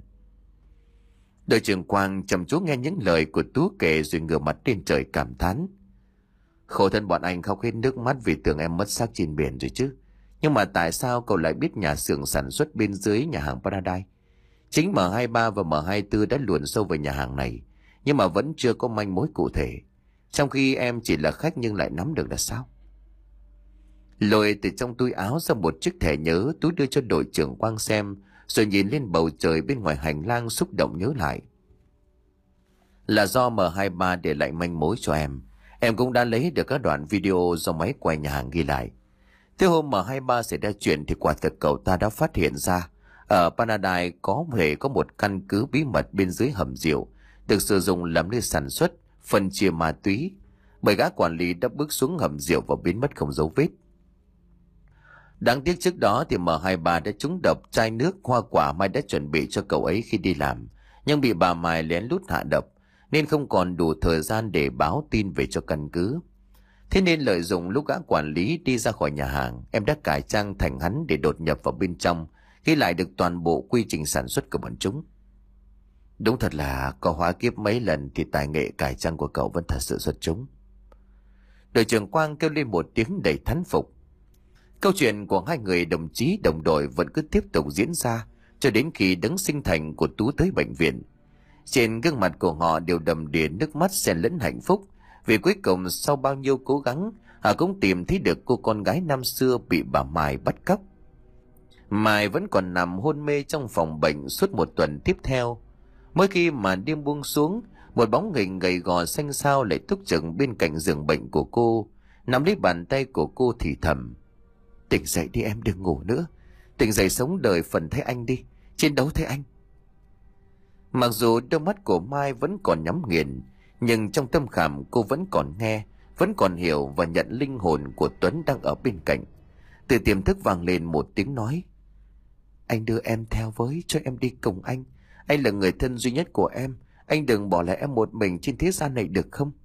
Đội trưởng Quang chăm chú nghe những lời của Tú kể rồi ngửa mặt lên trời cảm thán: Khổ thân bọn anh khóc hết nước mắt vì tưởng em mất xác trên biển rồi chứ. Nhưng mà tại sao cậu lại biết nhà xưởng sản xuất bên dưới nhà hàng Paradise? Chính M hai ba và M hai tư đã luồn sâu vào nhà hàng này, nhưng mà vẫn chưa có manh mối cụ thể. Trong khi em chỉ là khách nhưng lại nắm được là sao? Lôi từ trong túi áo ra một chiếc thẻ nhớ, Tú đưa cho đội trưởng Quang xem, rồi nhìn lên bầu trời bên ngoài hành lang xúc động nhớ lại. Là do M hai ba để lại manh mối cho em. Em cũng đã lấy được các đoạn video do máy quay nhà hàng ghi lại. Thế hôm M hai ba xảy ra chuyện thì quả thực cậu ta đã phát hiện ra ở Paradise có thể có một căn cứ bí mật bên dưới hầm rượu được sử dụng làm nơi sản xuất, phân chia ma túy. bởi gã quản lý đã bước xuống hầm rượu và biến mất không dấu vết. Đáng tiếc trước đó thì M hai ba đã trúng độc chai nước hoa quả Mai đã chuẩn bị cho cậu ấy khi đi làm, nhưng bị bà Mai lén lút hạ độc, nên không còn đủ thời gian để báo tin về cho căn cứ. Thế nên lợi dụng lúc gã quản lý đi ra khỏi nhà hàng, em đã cải trang thành hắn để đột nhập vào bên trong, ghi lại được toàn bộ quy trình sản xuất của bọn chúng. Đúng thật là có hóa kiếp mấy lần thì tài nghệ cải trang của cậu vẫn thật sự xuất chúng. Đội trưởng Quang kêu lên một tiếng đầy thán phục. Câu chuyện của hai người đồng chí đồng đội vẫn cứ tiếp tục diễn ra cho đến khi đấng sinh thành của Tú tới bệnh viện. Trên gương mặt của họ đều đầm đìa nước mắt xen lẫn hạnh phúc, vì cuối cùng sau bao nhiêu cố gắng, họ cũng tìm thấy được cô con gái năm xưa bị bà Mai bắt cóc. Mai vẫn còn nằm hôn mê trong phòng bệnh suốt một tuần tiếp theo. Mỗi khi màn đêm buông xuống, một bóng hình gầy gò xanh xao lại túc trực bên cạnh giường bệnh của cô, nắm lấy bàn tay của cô thì thầm: "Tỉnh dậy đi em, đừng ngủ nữa. Tỉnh dậy sống đời phần thay anh đi, chiến đấu thay anh." Mặc dù đôi mắt của Mai vẫn còn nhắm nghiền, nhưng trong tâm khảm cô vẫn còn nghe, vẫn còn hiểu và nhận linh hồn của Tuấn đang ở bên cạnh. Từ tiềm thức vang lên một tiếng nói: "Anh đưa em theo với, cho em đi cùng anh. Anh là người thân duy nhất của em. Anh đừng bỏ lại em một mình trên thế gian này được không?"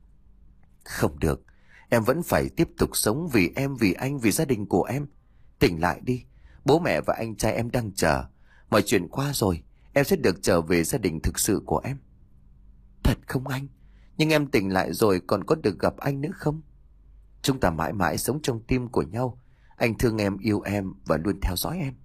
"Không được. Em vẫn phải tiếp tục sống vì em, vì anh, vì gia đình của em. Tỉnh lại đi. Bố mẹ và anh trai em đang chờ. Mọi chuyện qua rồi, em sẽ được trở về gia đình thực sự của em." "Thật không anh? Nhưng em tỉnh lại rồi còn có được gặp anh nữa không? Chúng ta mãi mãi sống trong tim của nhau. Anh thương em, yêu em và luôn theo dõi em."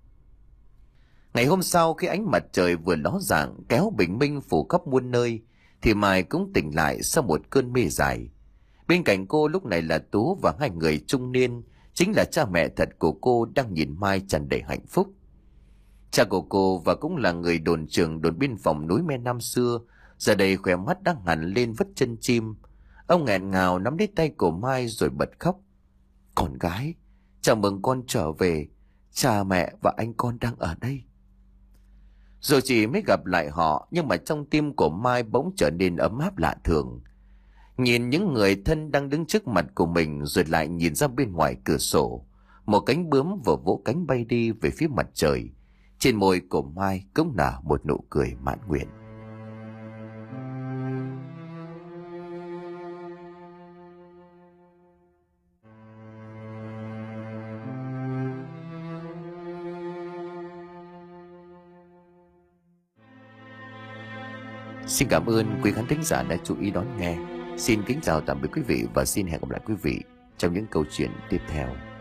Ngày hôm sau, khi ánh mặt trời vừa ló dạng kéo bình minh phủ khắp muôn nơi, thì Mai cũng tỉnh lại sau một cơn mê dài. Bên cạnh cô lúc này là Tú và hai người trung niên, chính là cha mẹ thật của cô đang nhìn Mai tràn đầy hạnh phúc. Cha của cô và cũng là người đồn trưởng đồn biên phòng núi Me năm xưa, giờ đây khỏe mắt đang hẳn lên vất chân chim. Ông nghẹn ngào nắm lấy tay của Mai rồi bật khóc. "Con gái, chào mừng con trở về. Cha mẹ và anh con đang ở đây." Rồi chỉ mới gặp lại họ, nhưng mà trong tim của Mai bỗng trở nên ấm áp lạ thường. Nhìn những người thân đang đứng trước mặt của mình, rồi lại nhìn ra bên ngoài cửa sổ, một cánh bướm vừa vỗ cánh bay đi về phía mặt trời. Trên môi của Mai cũng nở một nụ cười mãn nguyện. Xin cảm ơn quý khán thính giả đã chú ý đón nghe. Xin kính chào tạm biệt quý vị và xin hẹn gặp lại quý vị trong những câu chuyện tiếp theo.